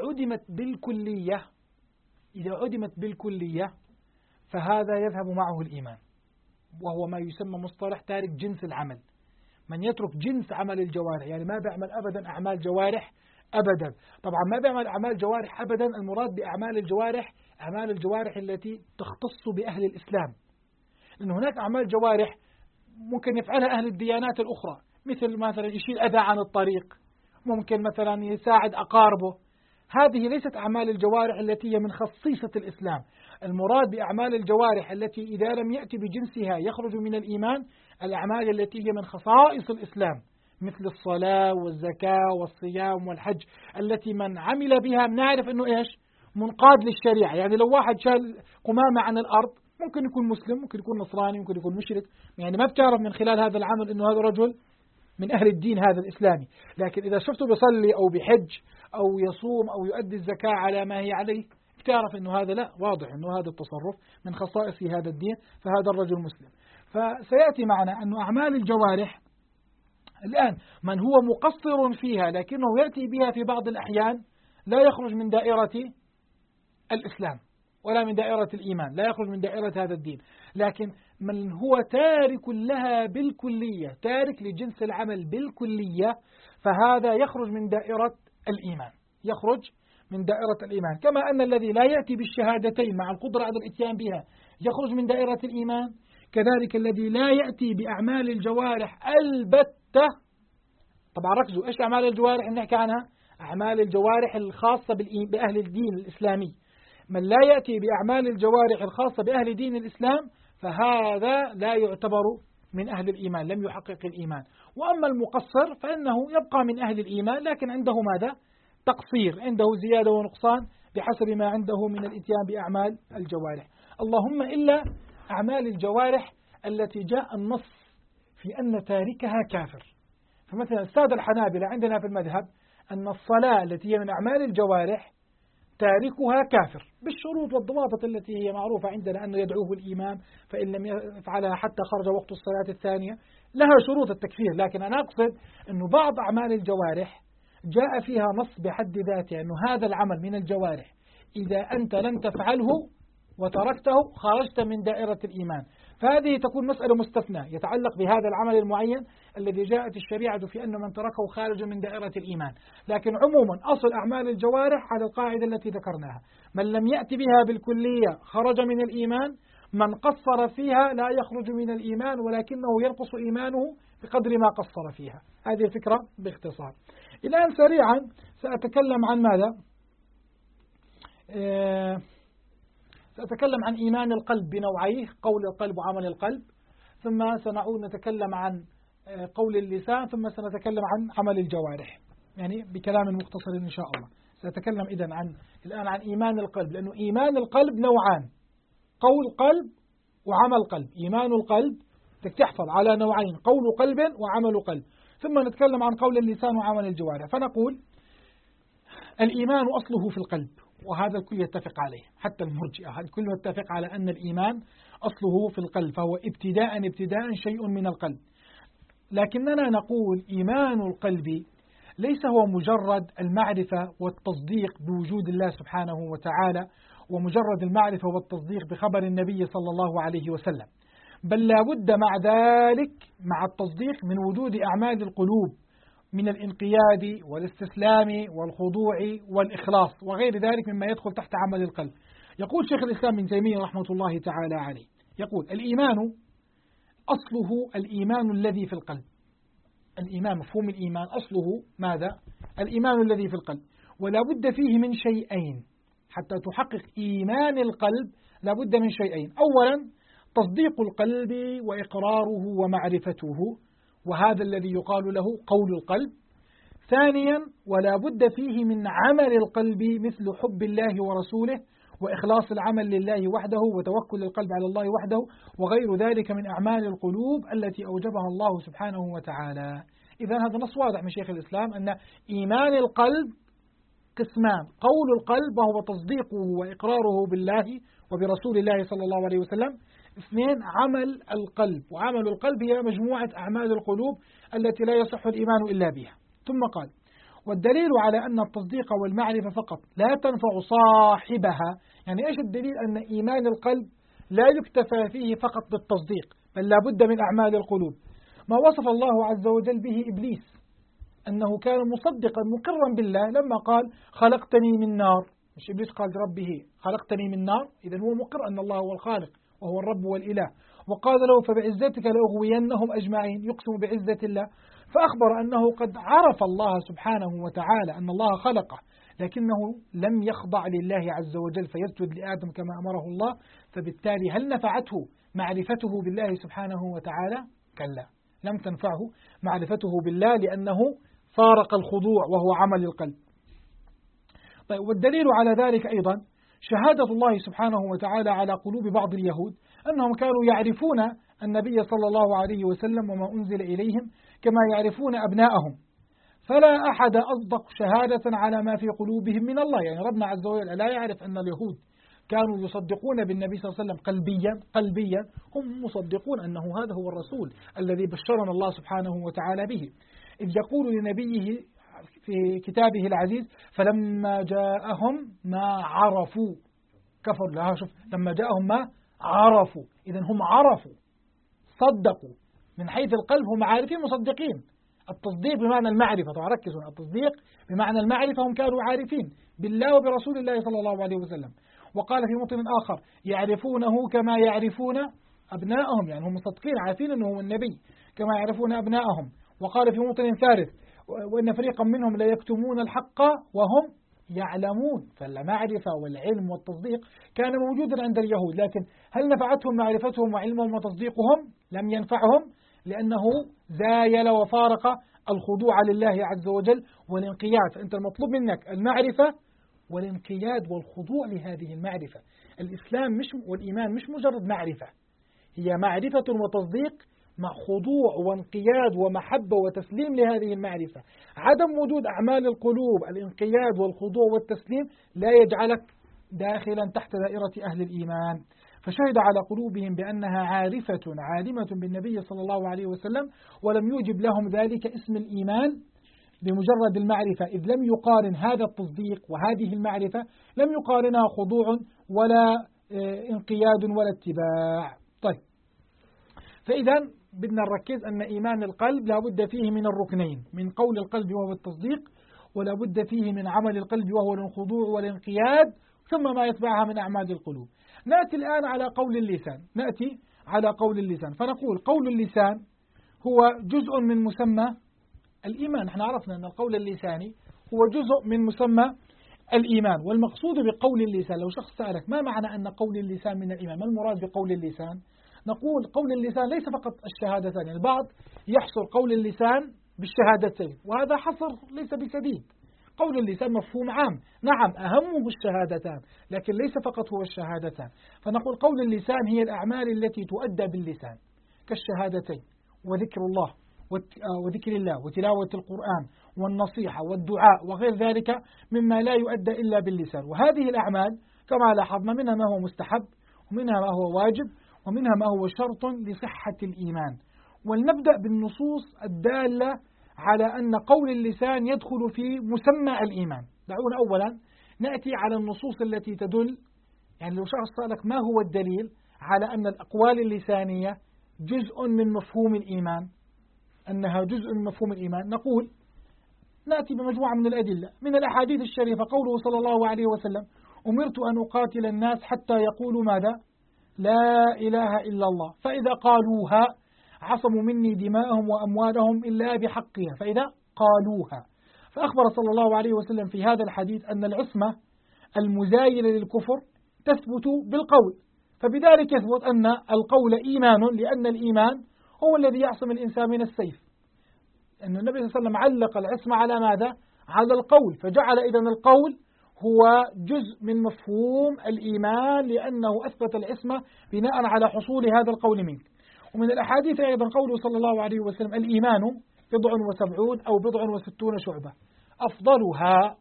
عدمت بالكلية فهذا يذهب معه الإيمان، وهو ما يسمى مصطلح تارك جنس العمل. من يترك جنس عمل الجوارح، يعني ما بيعمل أبدا أعمال جوارح أبدا. طبعا ما بيعمل أعمال جوارح أبدا، المراد بأعمال الجوارح أعمال الجوارح التي تختص بأهل الإسلام، لأن هناك أعمال جوارح ممكن يفعلها أهل الديانات الأخرى، مثل مثلا يشيل أذى عن الطريق، ممكن مثلا يساعد أقاربه. هذه ليست أعمال الجوارح التي هي من خصيصة الإسلام. المراد بأعمال الجوارح التي إذا لم يأتي بجنسها يخرج من الإيمان الأعمال التي هي من خصائص الإسلام، مثل الصلاة والزكاة والصيام والحج، التي من عمل بها نعرف أنه إيش منقاد للشريعة. يعني لو واحد شال قمامة عن الأرض ممكن يكون مسلم، ممكن يكون نصراني، ممكن يكون مشرك، يعني ما بتعرف من خلال هذا العمل أنه هذا رجل من أهل الدين هذا الإسلامي. لكن إذا شفته بيصلي أو بحج أو يصوم أو يؤدي الزكاة على ما هي عليه بتعرف أنه هذا لا، واضح أنه هذا التصرف من خصائص هذا الدين، فهذا الرجل مسلم. فسيأتي معنا أن أعمال الجوارح الآن من هو مقصر فيها لكنه يأتي بها في بعض الأحيان لا يخرج من دائرة الإسلام ولا من دائرة الإيمان، لا يخرج من دائرة هذا الدين. لكن من هو تارك لها بالكلية، تارك لجنس العمل بالكلية، فهذا يخرج من دائرة الإيمان، يخرج من دائرة الإيمان. كما أن الذي لا يأتي بالشهادتين مع القدرة على الإتيان بها يخرج من دائرة الإيمان، كذلك الذي لا يأتي بأعمال الجوارح البتة. طبعا ركزوا، إيش أعمال الجوارح نحكي عنها؟ أعمال الجوارح الخاصة بأهل الدين الإسلامي. من لا يأتي بأعمال الجوارح الخاصة بأهل دين الإسلام فهذا لا يعتبر من أهل الإيمان، لم يحقق الإيمان. وأما المقصر فإنه يبقى من أهل الإيمان لكن عنده ماذا؟ تقصير، عنده زيادة ونقصان بحسب ما عنده من الإتيان بأعمال الجوارح. اللهم إلا أعمال الجوارح التي جاء النص في أن تاركها كافر. فمثلا السادة الحنابلة عندنا في المذهب أن الصلاة التي هي من أعمال الجوارح تاركها كافر بالشروط والضوابط التي هي معروفة عندنا، أنه يدعوه الإمام فإن لم يفعلها حتى خرج وقت الصلاة الثانية، لها شروط التكفير. لكن أنا أقصد أنه بعض أعمال الجوارح جاء فيها نص بحد ذاته أنه هذا العمل من الجوارح إذا أنت لم تفعله وتركته خرجت من دائرة الإيمان، فهذه تكون مسألة مستثنى يتعلق بهذا العمل المعين الذي جاءت الشريعة في أن من تركه خارج من دائرة الإيمان. لكن عموما أصل أعمال الجوارح على القاعدة التي ذكرناها، من لم يأتي بها بالكلية خرج من الإيمان، من قصر فيها لا يخرج من الإيمان ولكنه ينقص إيمانه بقدر ما قصر فيها. هذه الفكرة باختصار. الآن سريعا سأتكلم عن ماذا؟ سأتكلم عن إيمان القلب بنوعيه، قول القلب وعمل القلب، ثم سنعود نتكلم عن قول اللسان، ثم سنتكلم عن عمل الجوارح، يعني بكلام مختصر إن شاء الله. سأتكلم الآن عن إيمان القلب، لأنه إيمان القلب نوعان، قول قلب وعمل قلب. إيمان القلب تحفظ على نوعين، قول قلب وعمل قلب، ثم نتكلم عن قول اللسان وعمل الجوارح. فنقول الإيمان أصله في القلب، وهذا الكل يتفق عليه، حتى المرجئة الكل يتفق على أن الإيمان أصله في القلب، فهو ابتداء شيء من القلب. لكننا نقول إيمان القلب ليس هو مجرد المعرفة والتصديق بوجود الله سبحانه وتعالى ومجرد المعرفة والتصديق بخبر النبي صلى الله عليه وسلم، بل لا بد مع ذلك مع التصديق من وجود أعمال القلوب من الانقياد والاستسلام والخضوع والإخلاص وغير ذلك مما يدخل تحت عمل القلب. يقول شيخ الإسلام ابن تيمية رحمة الله تعالى عليه، يقول الإيمان أصله الإيمان الذي في القلب. الإيمان، مفهوم الإيمان أصله ماذا؟ الإيمان الذي في القلب، ولا بد فيه من شيئين حتى تحقق إيمان القلب. لا بد من شيئين: أولا تصديق القلب وإقراره ومعرفته، وهذا الذي يقال له قول القلب. ثانيا ولا بد فيه من عمل القلب مثل حب الله ورسوله وإخلاص العمل لله وحده وتوكل القلب على الله وحده وغير ذلك من أعمال القلوب التي أوجبها الله سبحانه وتعالى. إذا هذا نص واضح من شيخ الإسلام أن إيمان القلب قسمان: قول القلب وهو تصديقه وإقراره بالله وبرسول الله صلى الله عليه وسلم. اثنين عمل القلب، وعمل القلب هي مجموعة أعمال القلوب التي لا يصح الإيمان إلا بها. ثم قال: والدليل على أن التصديق والمعرفة فقط لا تنفع صاحبها. يعني إيش الدليل؟ أن إيمان القلب لا يكتفى فيه فقط بالتصديق، بل لا بد من أعمال القلوب. ما وصف الله عز وجل به إبليس أنه كان مصدقا مقرا بالله لما قال: خلقتني من نار. مش إبليس قال لربه: خلقتني من نار؟ إذا هو مقر أن الله هو الخالق وهو الرب والإله. وقال له: فبعزتك لأغوينهم أجمعين، يقسم بعزة الله. فأخبر أنه قد عرف الله سبحانه وتعالى أن الله خلقه، لكنه لم يخضع لله عز وجل فيسجد لآدم كما أمره الله. فبالتالي هل نفعته معرفته بالله سبحانه وتعالى؟ كلا، لم تنفعه معرفته بالله لأنه فارق الخضوع وهو عمل القلب. طيب، والدليل على ذلك أيضا شهادة الله سبحانه وتعالى على قلوب بعض اليهود أنهم كانوا يعرفون النبي صلى الله عليه وسلم وما أنزل إليهم كما يعرفون أبناءهم، فلا أحد أصدق شهادة على ما في قلوبهم من الله. يعني ربنا عز وجل لا يعرف أن اليهود كانوا يصدقون بالنبي صلى الله عليه وسلم قلبيا، هم مصدقون أنه هذا هو الرسول الذي بشرنا الله سبحانه وتعالى به، إذ يقول لنبيه في كتابه العزيز: فلما جاءهم ما عرفوا كفروا. لها شوف، لما جاءهم ما عرفوا، إذن هم عرفوا صدقوا من حيث القلب، هم عارفين مصدقين. التصديق بمعنى المعرفة، طبعا ركزوا، التصديق بمعنى المعرفة، هم كانوا عارفين بالله وبرسول الله صلى الله عليه وسلم. وقال في موطن آخر: يعرفونه كما يعرفون أبناءهم، يعني هم مصدقين عارفين أنه هو النبي كما يعرفون أبناءهم. وقال في موطن ثالث: وإن فريقا منهم لا يكتمون الحق وهم يعلمون. فالمعرفة والعلم والتصديق كان موجودا عند اليهود، لكن هل نفعتهم معرفتهم وعلمهم وتصديقهم؟ لم ينفعهم، لأنه زايل وفارق الخضوع لله عز وجل والانقياد. فأنت المطلوب منك المعرفة والانقياد والخضوع لهذه المعرفة. الإسلام والإيمان مش مجرد معرفة، هي معرفة وتصديق مع خضوع وانقياد ومحبة وتسليم لهذه المعرفة. عدم وجود أعمال القلوب، الانقياد والخضوع والتسليم، لا يجعلك داخلا تحت دائرة أهل الإيمان. فشهد على قلوبهم بأنها عالمة بالنبي صلى الله عليه وسلم، ولم يوجب لهم ذلك اسم الإيمان بمجرد المعرفة، إذ لم يقارن هذا التصديق وهذه المعرفة، لم يقارنها خضوع ولا انقياد ولا اتباع. طيب، فإذا بدنا نركز أن إيمان القلب لا بد فيه من الركنين: من قول القلب وهو التصديق، ولا بد فيه من عمل القلب وهو الخضوع والانقياد، ثم ما يتبعها من أعمال القلوب. نأتي الآن على قول اللسان، فنقول قول اللسان هو جزء من مسمى الإيمان. نحن عرفنا أن القول اللساني هو جزء من مسمى الإيمان. والمقصود بقول اللسان، لو شخص سألك ما معنى أن قول اللسان من الإيمان، ما المراد بقول اللسان؟ نقول قول اللسان ليس فقط الشهادتان. يعني البعض يحصر قول اللسان بالشهادتين، وهذا حصر ليس بسديد. قول اللسان مفهوم عام، نعم أهمه الشهادتان، لكن ليس فقط هو الشهادتان. فنقول قول اللسان هي الأعمال التي تؤدى باللسان كالشهادتين وذكر الله وذكر الله وتلاوة القرآن والنصيحة والدعاء وغير ذلك مما لا يؤدى إلا باللسان. وهذه الأعمال كما لاحظنا منها ما هو مستحب، ومنها ما هو واجب، ومنها ما هو شرط لصحة الإيمان. ولنبدأ بالنصوص الدالة على أن قول اللسان يدخل في مسمى الإيمان. دعونا أولا نأتي على النصوص التي تدل، يعني لو شخص سألك ما هو الدليل على أن الأقوال اللسانية جزء من مفهوم الإيمان، أنها جزء من مفهوم الإيمان، نقول نأتي بمجموعة من الأدلة من الأحاديث الشريفة. قوله صلى الله عليه وسلم: أمرت أن أقاتل الناس حتى يقولوا ماذا؟ لا إله إلا الله، فإذا قالوها عصموا مني دماءهم وأموالهم إلا بحقها، فإذا قالوها. فأخبر صلى الله عليه وسلم في هذا الحديث أن العصمة المزايلة للكفر تثبت بالقول، فبذلك يثبت أن القول إيمان، لأن الإيمان هو الذي يعصم الإنسان من السيف. أن النبي صلى الله عليه وسلم علق العصمة على ماذا؟ على القول، فجعل إذن القول هو جزء من مفهوم الإيمان، لأنه أثبت العصمة بناء على حصول هذا القول منك. ومن الأحاديث أيضا قوله صلى الله عليه وسلم: الإيمان 70 أو 60 شعبة، أفضلها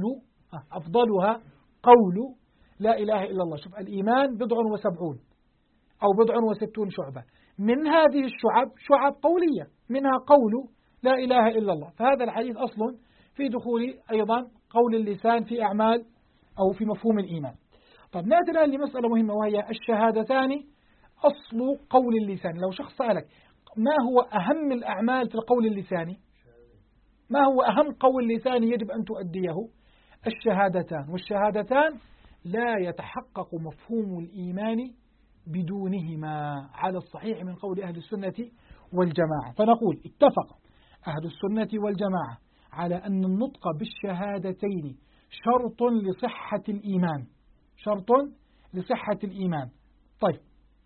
قول لا إله إلا الله. شوف، الإيمان 70 أو 60 شعبة، من هذه الشعب شعب قولية، منها قول لا إله إلا الله. فهذا الحديث أصل في دخول أيضا قول اللسان في أعمال أو في مفهوم الإيمان. طب نأتي الآن لمسألة مهمة، وهي الشهادتان أصل قول اللسان. لو شخص سألك ما هو أهم الأعمال في القول اللساني، ما هو أهم قول لساني يجب أن تؤديه؟ الشهادتان، والشهادتان لا يتحقق مفهوم الإيمان بدونهما على الصحيح من قول أهل السنة والجماعة. فنقول اتفق أهل السنة والجماعة على أن النطق بالشهادتين شرط لصحة الإيمان، شرط لصحة الإيمان. طيب،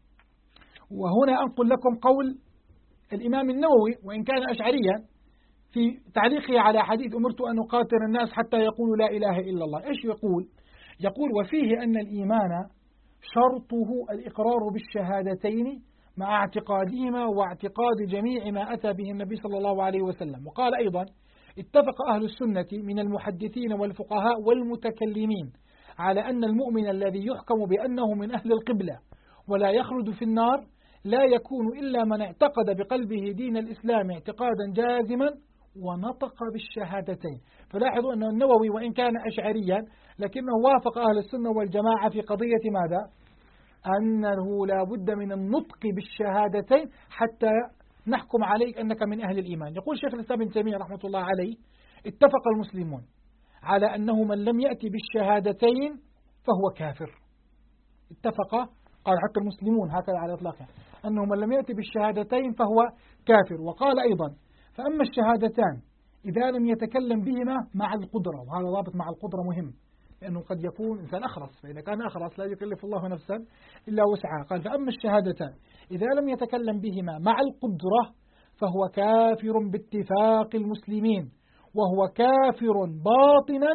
وهنا أنقل لكم قول الإمام النووي وإن كان أشعريا في تعليقه على حديث أمرت أن أقاتل الناس حتى يقولوا لا إله إلا الله. إيش يقول؟ يقول: وفيه أن الإيمان شرطه الإقرار بالشهادتين مع اعتقادهما واعتقاد جميع ما أتى به النبي صلى الله عليه وسلم. وقال أيضا: اتفق أهل السنة من المحدثين والفقهاء والمتكلمين على أن المؤمن الذي يحكم بأنه من أهل القبلة ولا يخلد في النار لا يكون إلا من اعتقد بقلبه دين الإسلام اعتقادا جازما ونطق بالشهادتين. فلاحظوا أن النووي وإن كان أشعريا لكنه وافق أهل السنة والجماعة في قضية ماذا؟ أنه لا بد من النطق بالشهادتين حتى نحكم عليك أنك من أهل الإيمان. يقول شيخ الإسلام ابن تيمية رحمة الله عليه: اتفق المسلمون على أنه من لم يأتي بالشهادتين فهو كافر. اتفق، قال حتى المسلمون هكذا على إطلاقها، أنه من لم يأتي بالشهادتين فهو كافر. وقال أيضا: فأما الشهادتان إذا لم يتكلم بهما مع القدرة، وهذا ضابط مع القدرة مهم، لأنه قد يكون إنسان أخرس، فإذا كان أخرس لا يكلف الله نفسا إلا وسعها. قال: فأما الشهادتان إذا لم يتكلم بهما مع القدرة فهو كافر باتفاق المسلمين، وهو كافر باطنا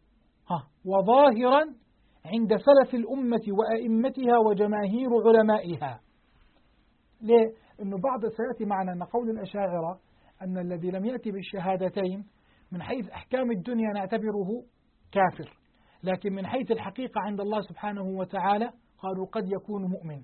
وظاهرا عند سلف الأمة وأئمتها وجماهير علمائها. ليه؟ إنه بعض سيأتي معنا أن قول الأشاعرة أن الذي لم يأتي بالشهادتين من حيث أحكام الدنيا نعتبره كافر، لكن من حيث الحقيقة عند الله سبحانه وتعالى قالوا قد يكون مؤمن.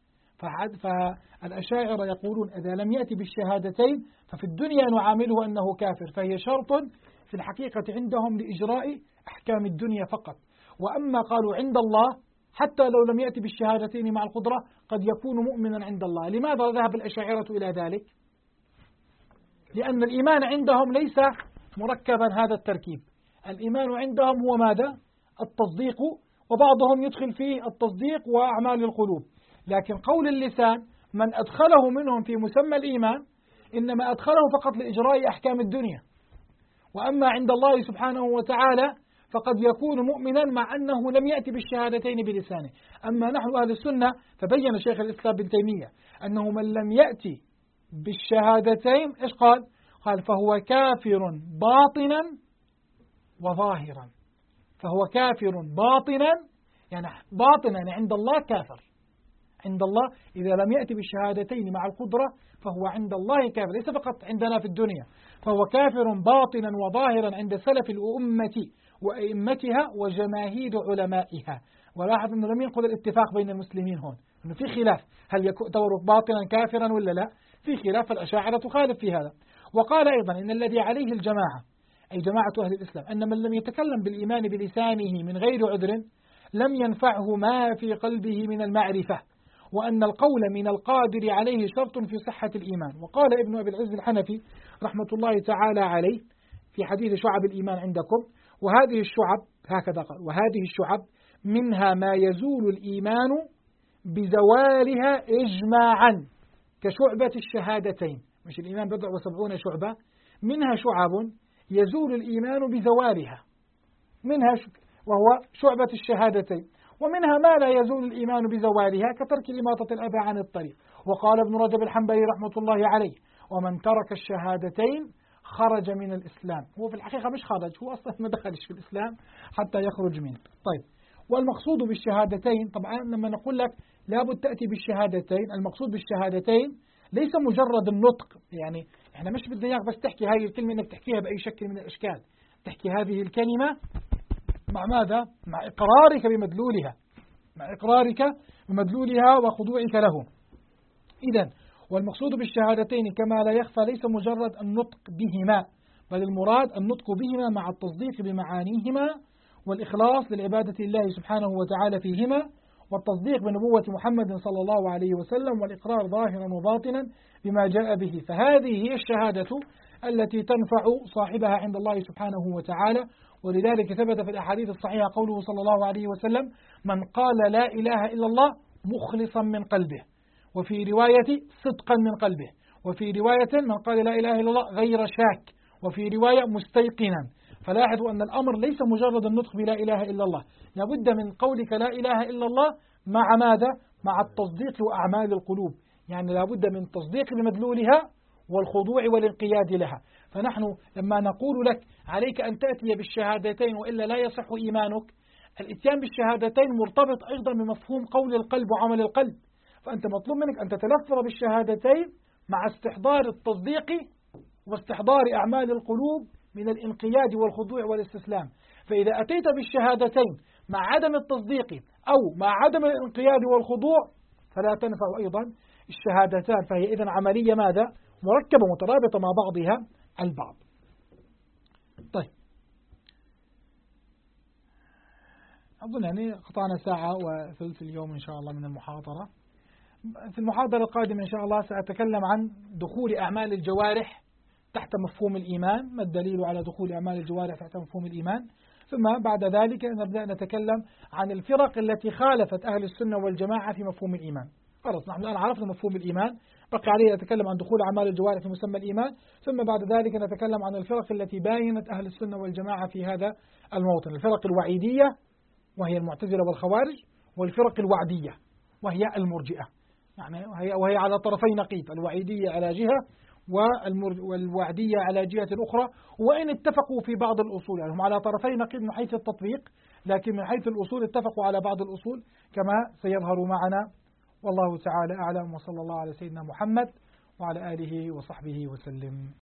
فالأشاعرة يقولون إذا لم يأتي بالشهادتين ففي الدنيا نعامله أنه كافر، فهي شرط في الحقيقة عندهم لإجراء أحكام الدنيا فقط. وأما قالوا عند الله حتى لو لم يأتي بالشهادتين مع القدرة قد يكون مؤمنا عند الله. لماذا ذهب الأشاعرة إلى ذلك؟ لأن الإيمان عندهم ليس مركبا هذا التركيب. الإيمان عندهم هو ماذا؟ التصديق، وبعضهم يدخل فيه التصديق وأعمال القلوب. لكن قول اللسان من أدخله منهم في مسمى الإيمان إنما أدخله فقط لإجراء أحكام الدنيا. وأما عند الله سبحانه وتعالى فقد يكون مؤمنا مع أنه لم يأتي بالشهادتين بلسانه. أما نحن أهل السنة فبين شيخ الإسلام ابن تيمية أنه من لم يأتي بالشهادتين إيش قال؟ قال: فهو كافر باطنا وظاهرا. فهو كافر باطنا، يعني باطنا عند الله كافر. عند الله إذا لم يأتي بالشهادتين مع القدرة فهو عند الله كافر، ليس فقط عندنا في الدنيا. فهو كافر باطنا وظاهرا عند سلف الأمة وأئمتها وجماهير علمائها. ولاحظ أنه لم ينقل الاتفاق بين المسلمين هون، أنه في خلاف هل يعتبر باطنا كافرا ولا لا، في خلاف. الأشاعرة تخالف في هذا. وقال أيضا إن الذي عليه الجماعة أي جماعة أهل الإسلام أن من لم يتكلم بالإيمان بلسانه من غير عذر لم ينفعه ما في قلبه من المعرفة، وأن القول من القادر عليه شرط في صحة الإيمان. وقال ابن أبي العز الحنفي رحمة الله تعالى عليه في حديث شعب الإيمان عندكم: وهذه الشعب، هكذا قال، وهذه الشعب منها ما يزول الإيمان بزوالها إجماعا كشعبة الشهادتين. مش الإيمان 70 شعبة، منها شعب يزول الإيمان بزوالها، منها وهو شعبة الشهادتين، ومنها ما لا يزول الإيمان بزوالها كترك إماطة الأذى عن الطريق. وقال ابن رجب الحنبلي رحمة الله عليه: ومن ترك الشهادتين خرج من الإسلام. هو في الحقيقة مش خرج، هو أصلا ما دخلش في الإسلام حتى يخرج منه. طيب، والمقصود بالشهادتين، طبعا لما نقول لك لابد تأتي بالشهادتين، المقصود بالشهادتين ليس مجرد النطق، يعني احنا مش بدنا اياك بس تحكي هذه الكلمة انك تحكيها بأي شكل من الأشكال، تحكي هذه الكلمة مع ماذا؟ مع إقرارك بمدلولها، مع إقرارك بمدلولها وخضوعك له. إذن والمقصود بالشهادتين كما لا يخفى ليس مجرد النطق بهما، بل المراد النطق بهما مع التصديق بمعانيهما والإخلاص للعبادة لله سبحانه وتعالى فيهما، والتصديق بنبوة محمد صلى الله عليه وسلم، والإقرار ظاهرا وباطنا بما جاء به. فهذه هي الشهادة التي تنفع صاحبها عند الله سبحانه وتعالى. ولذلك ثبت في الأحاديث الصحيحة قوله صلى الله عليه وسلم: من قال لا إله إلا الله مخلصا من قلبه، وفي رواية صدقا من قلبه، وفي رواية من قال لا إله إلا الله غير شاك، وفي رواية مستيقنا. فلاحظوا أن الأمر ليس مجرد النطق بلا إله إلا الله، لابد من قولك لا إله إلا الله مع ماذا؟ مع التصديق وأعمال القلوب، يعني لابد من تصديق بمدلولها والخضوع والانقياد لها. فنحن لما نقول لك عليك أن تأتي بالشهادتين وإلا لا يصح إيمانك، الإتيان بالشهادتين مرتبط أيضا بمفهوم قول القلب وعمل القلب. فأنت مطلوب منك أن تتلفظ بالشهادتين مع استحضار التصديق واستحضار أعمال القلوب من الانقياد والخضوع والاستسلام. فإذا أتيت بالشهادتين مع عدم التصديق أو مع عدم الانقياد والخضوع فلا تنفع أيضا الشهادتان. فهي إذن عملية ماذا؟ مركبة مترابطة مع بعضها البعض. طيب، أظن يعني قطعنا ساعة وثلث اليوم إن شاء الله من المحاضرة. في المحاضرة القادمة إن شاء الله سأتكلم عن دخول أعمال الجوارح تحت مفهوم الإيمان، ما الدليل على دخول أعمال الجوارح تحت مفهوم الإيمان، ثم بعد ذلك نبدأ نتكلم عن الفرق التي خالفت أهل السنة والجماعة في مفهوم الإيمان. خلاص نحن الآن عرفنا مفهوم الإيمان، بقي عليه نتكلم عن دخول أعمال الجوارح في مسمى الإيمان، ثم بعد ذلك نتكلم عن الفرق التي باينت أهل السنة والجماعة في هذا الموطن: الفرق الوعيدية وهي المعتزلة والخوارج، والفرق الوعدية وهي المرجئة، يعني وهي على طرفي نقيض، الوعيدية على جهة والوعدية على جهة أخرى، وإن اتفقوا في بعض الأصول، يعني هم على طرفي نقيض من حيث التطبيق، لكن من حيث الأصول اتفقوا على بعض الأصول كما سيظهر معنا. والله تعالى أعلم، وصلى الله على سيدنا محمد وعلى آله وصحبه وسلم.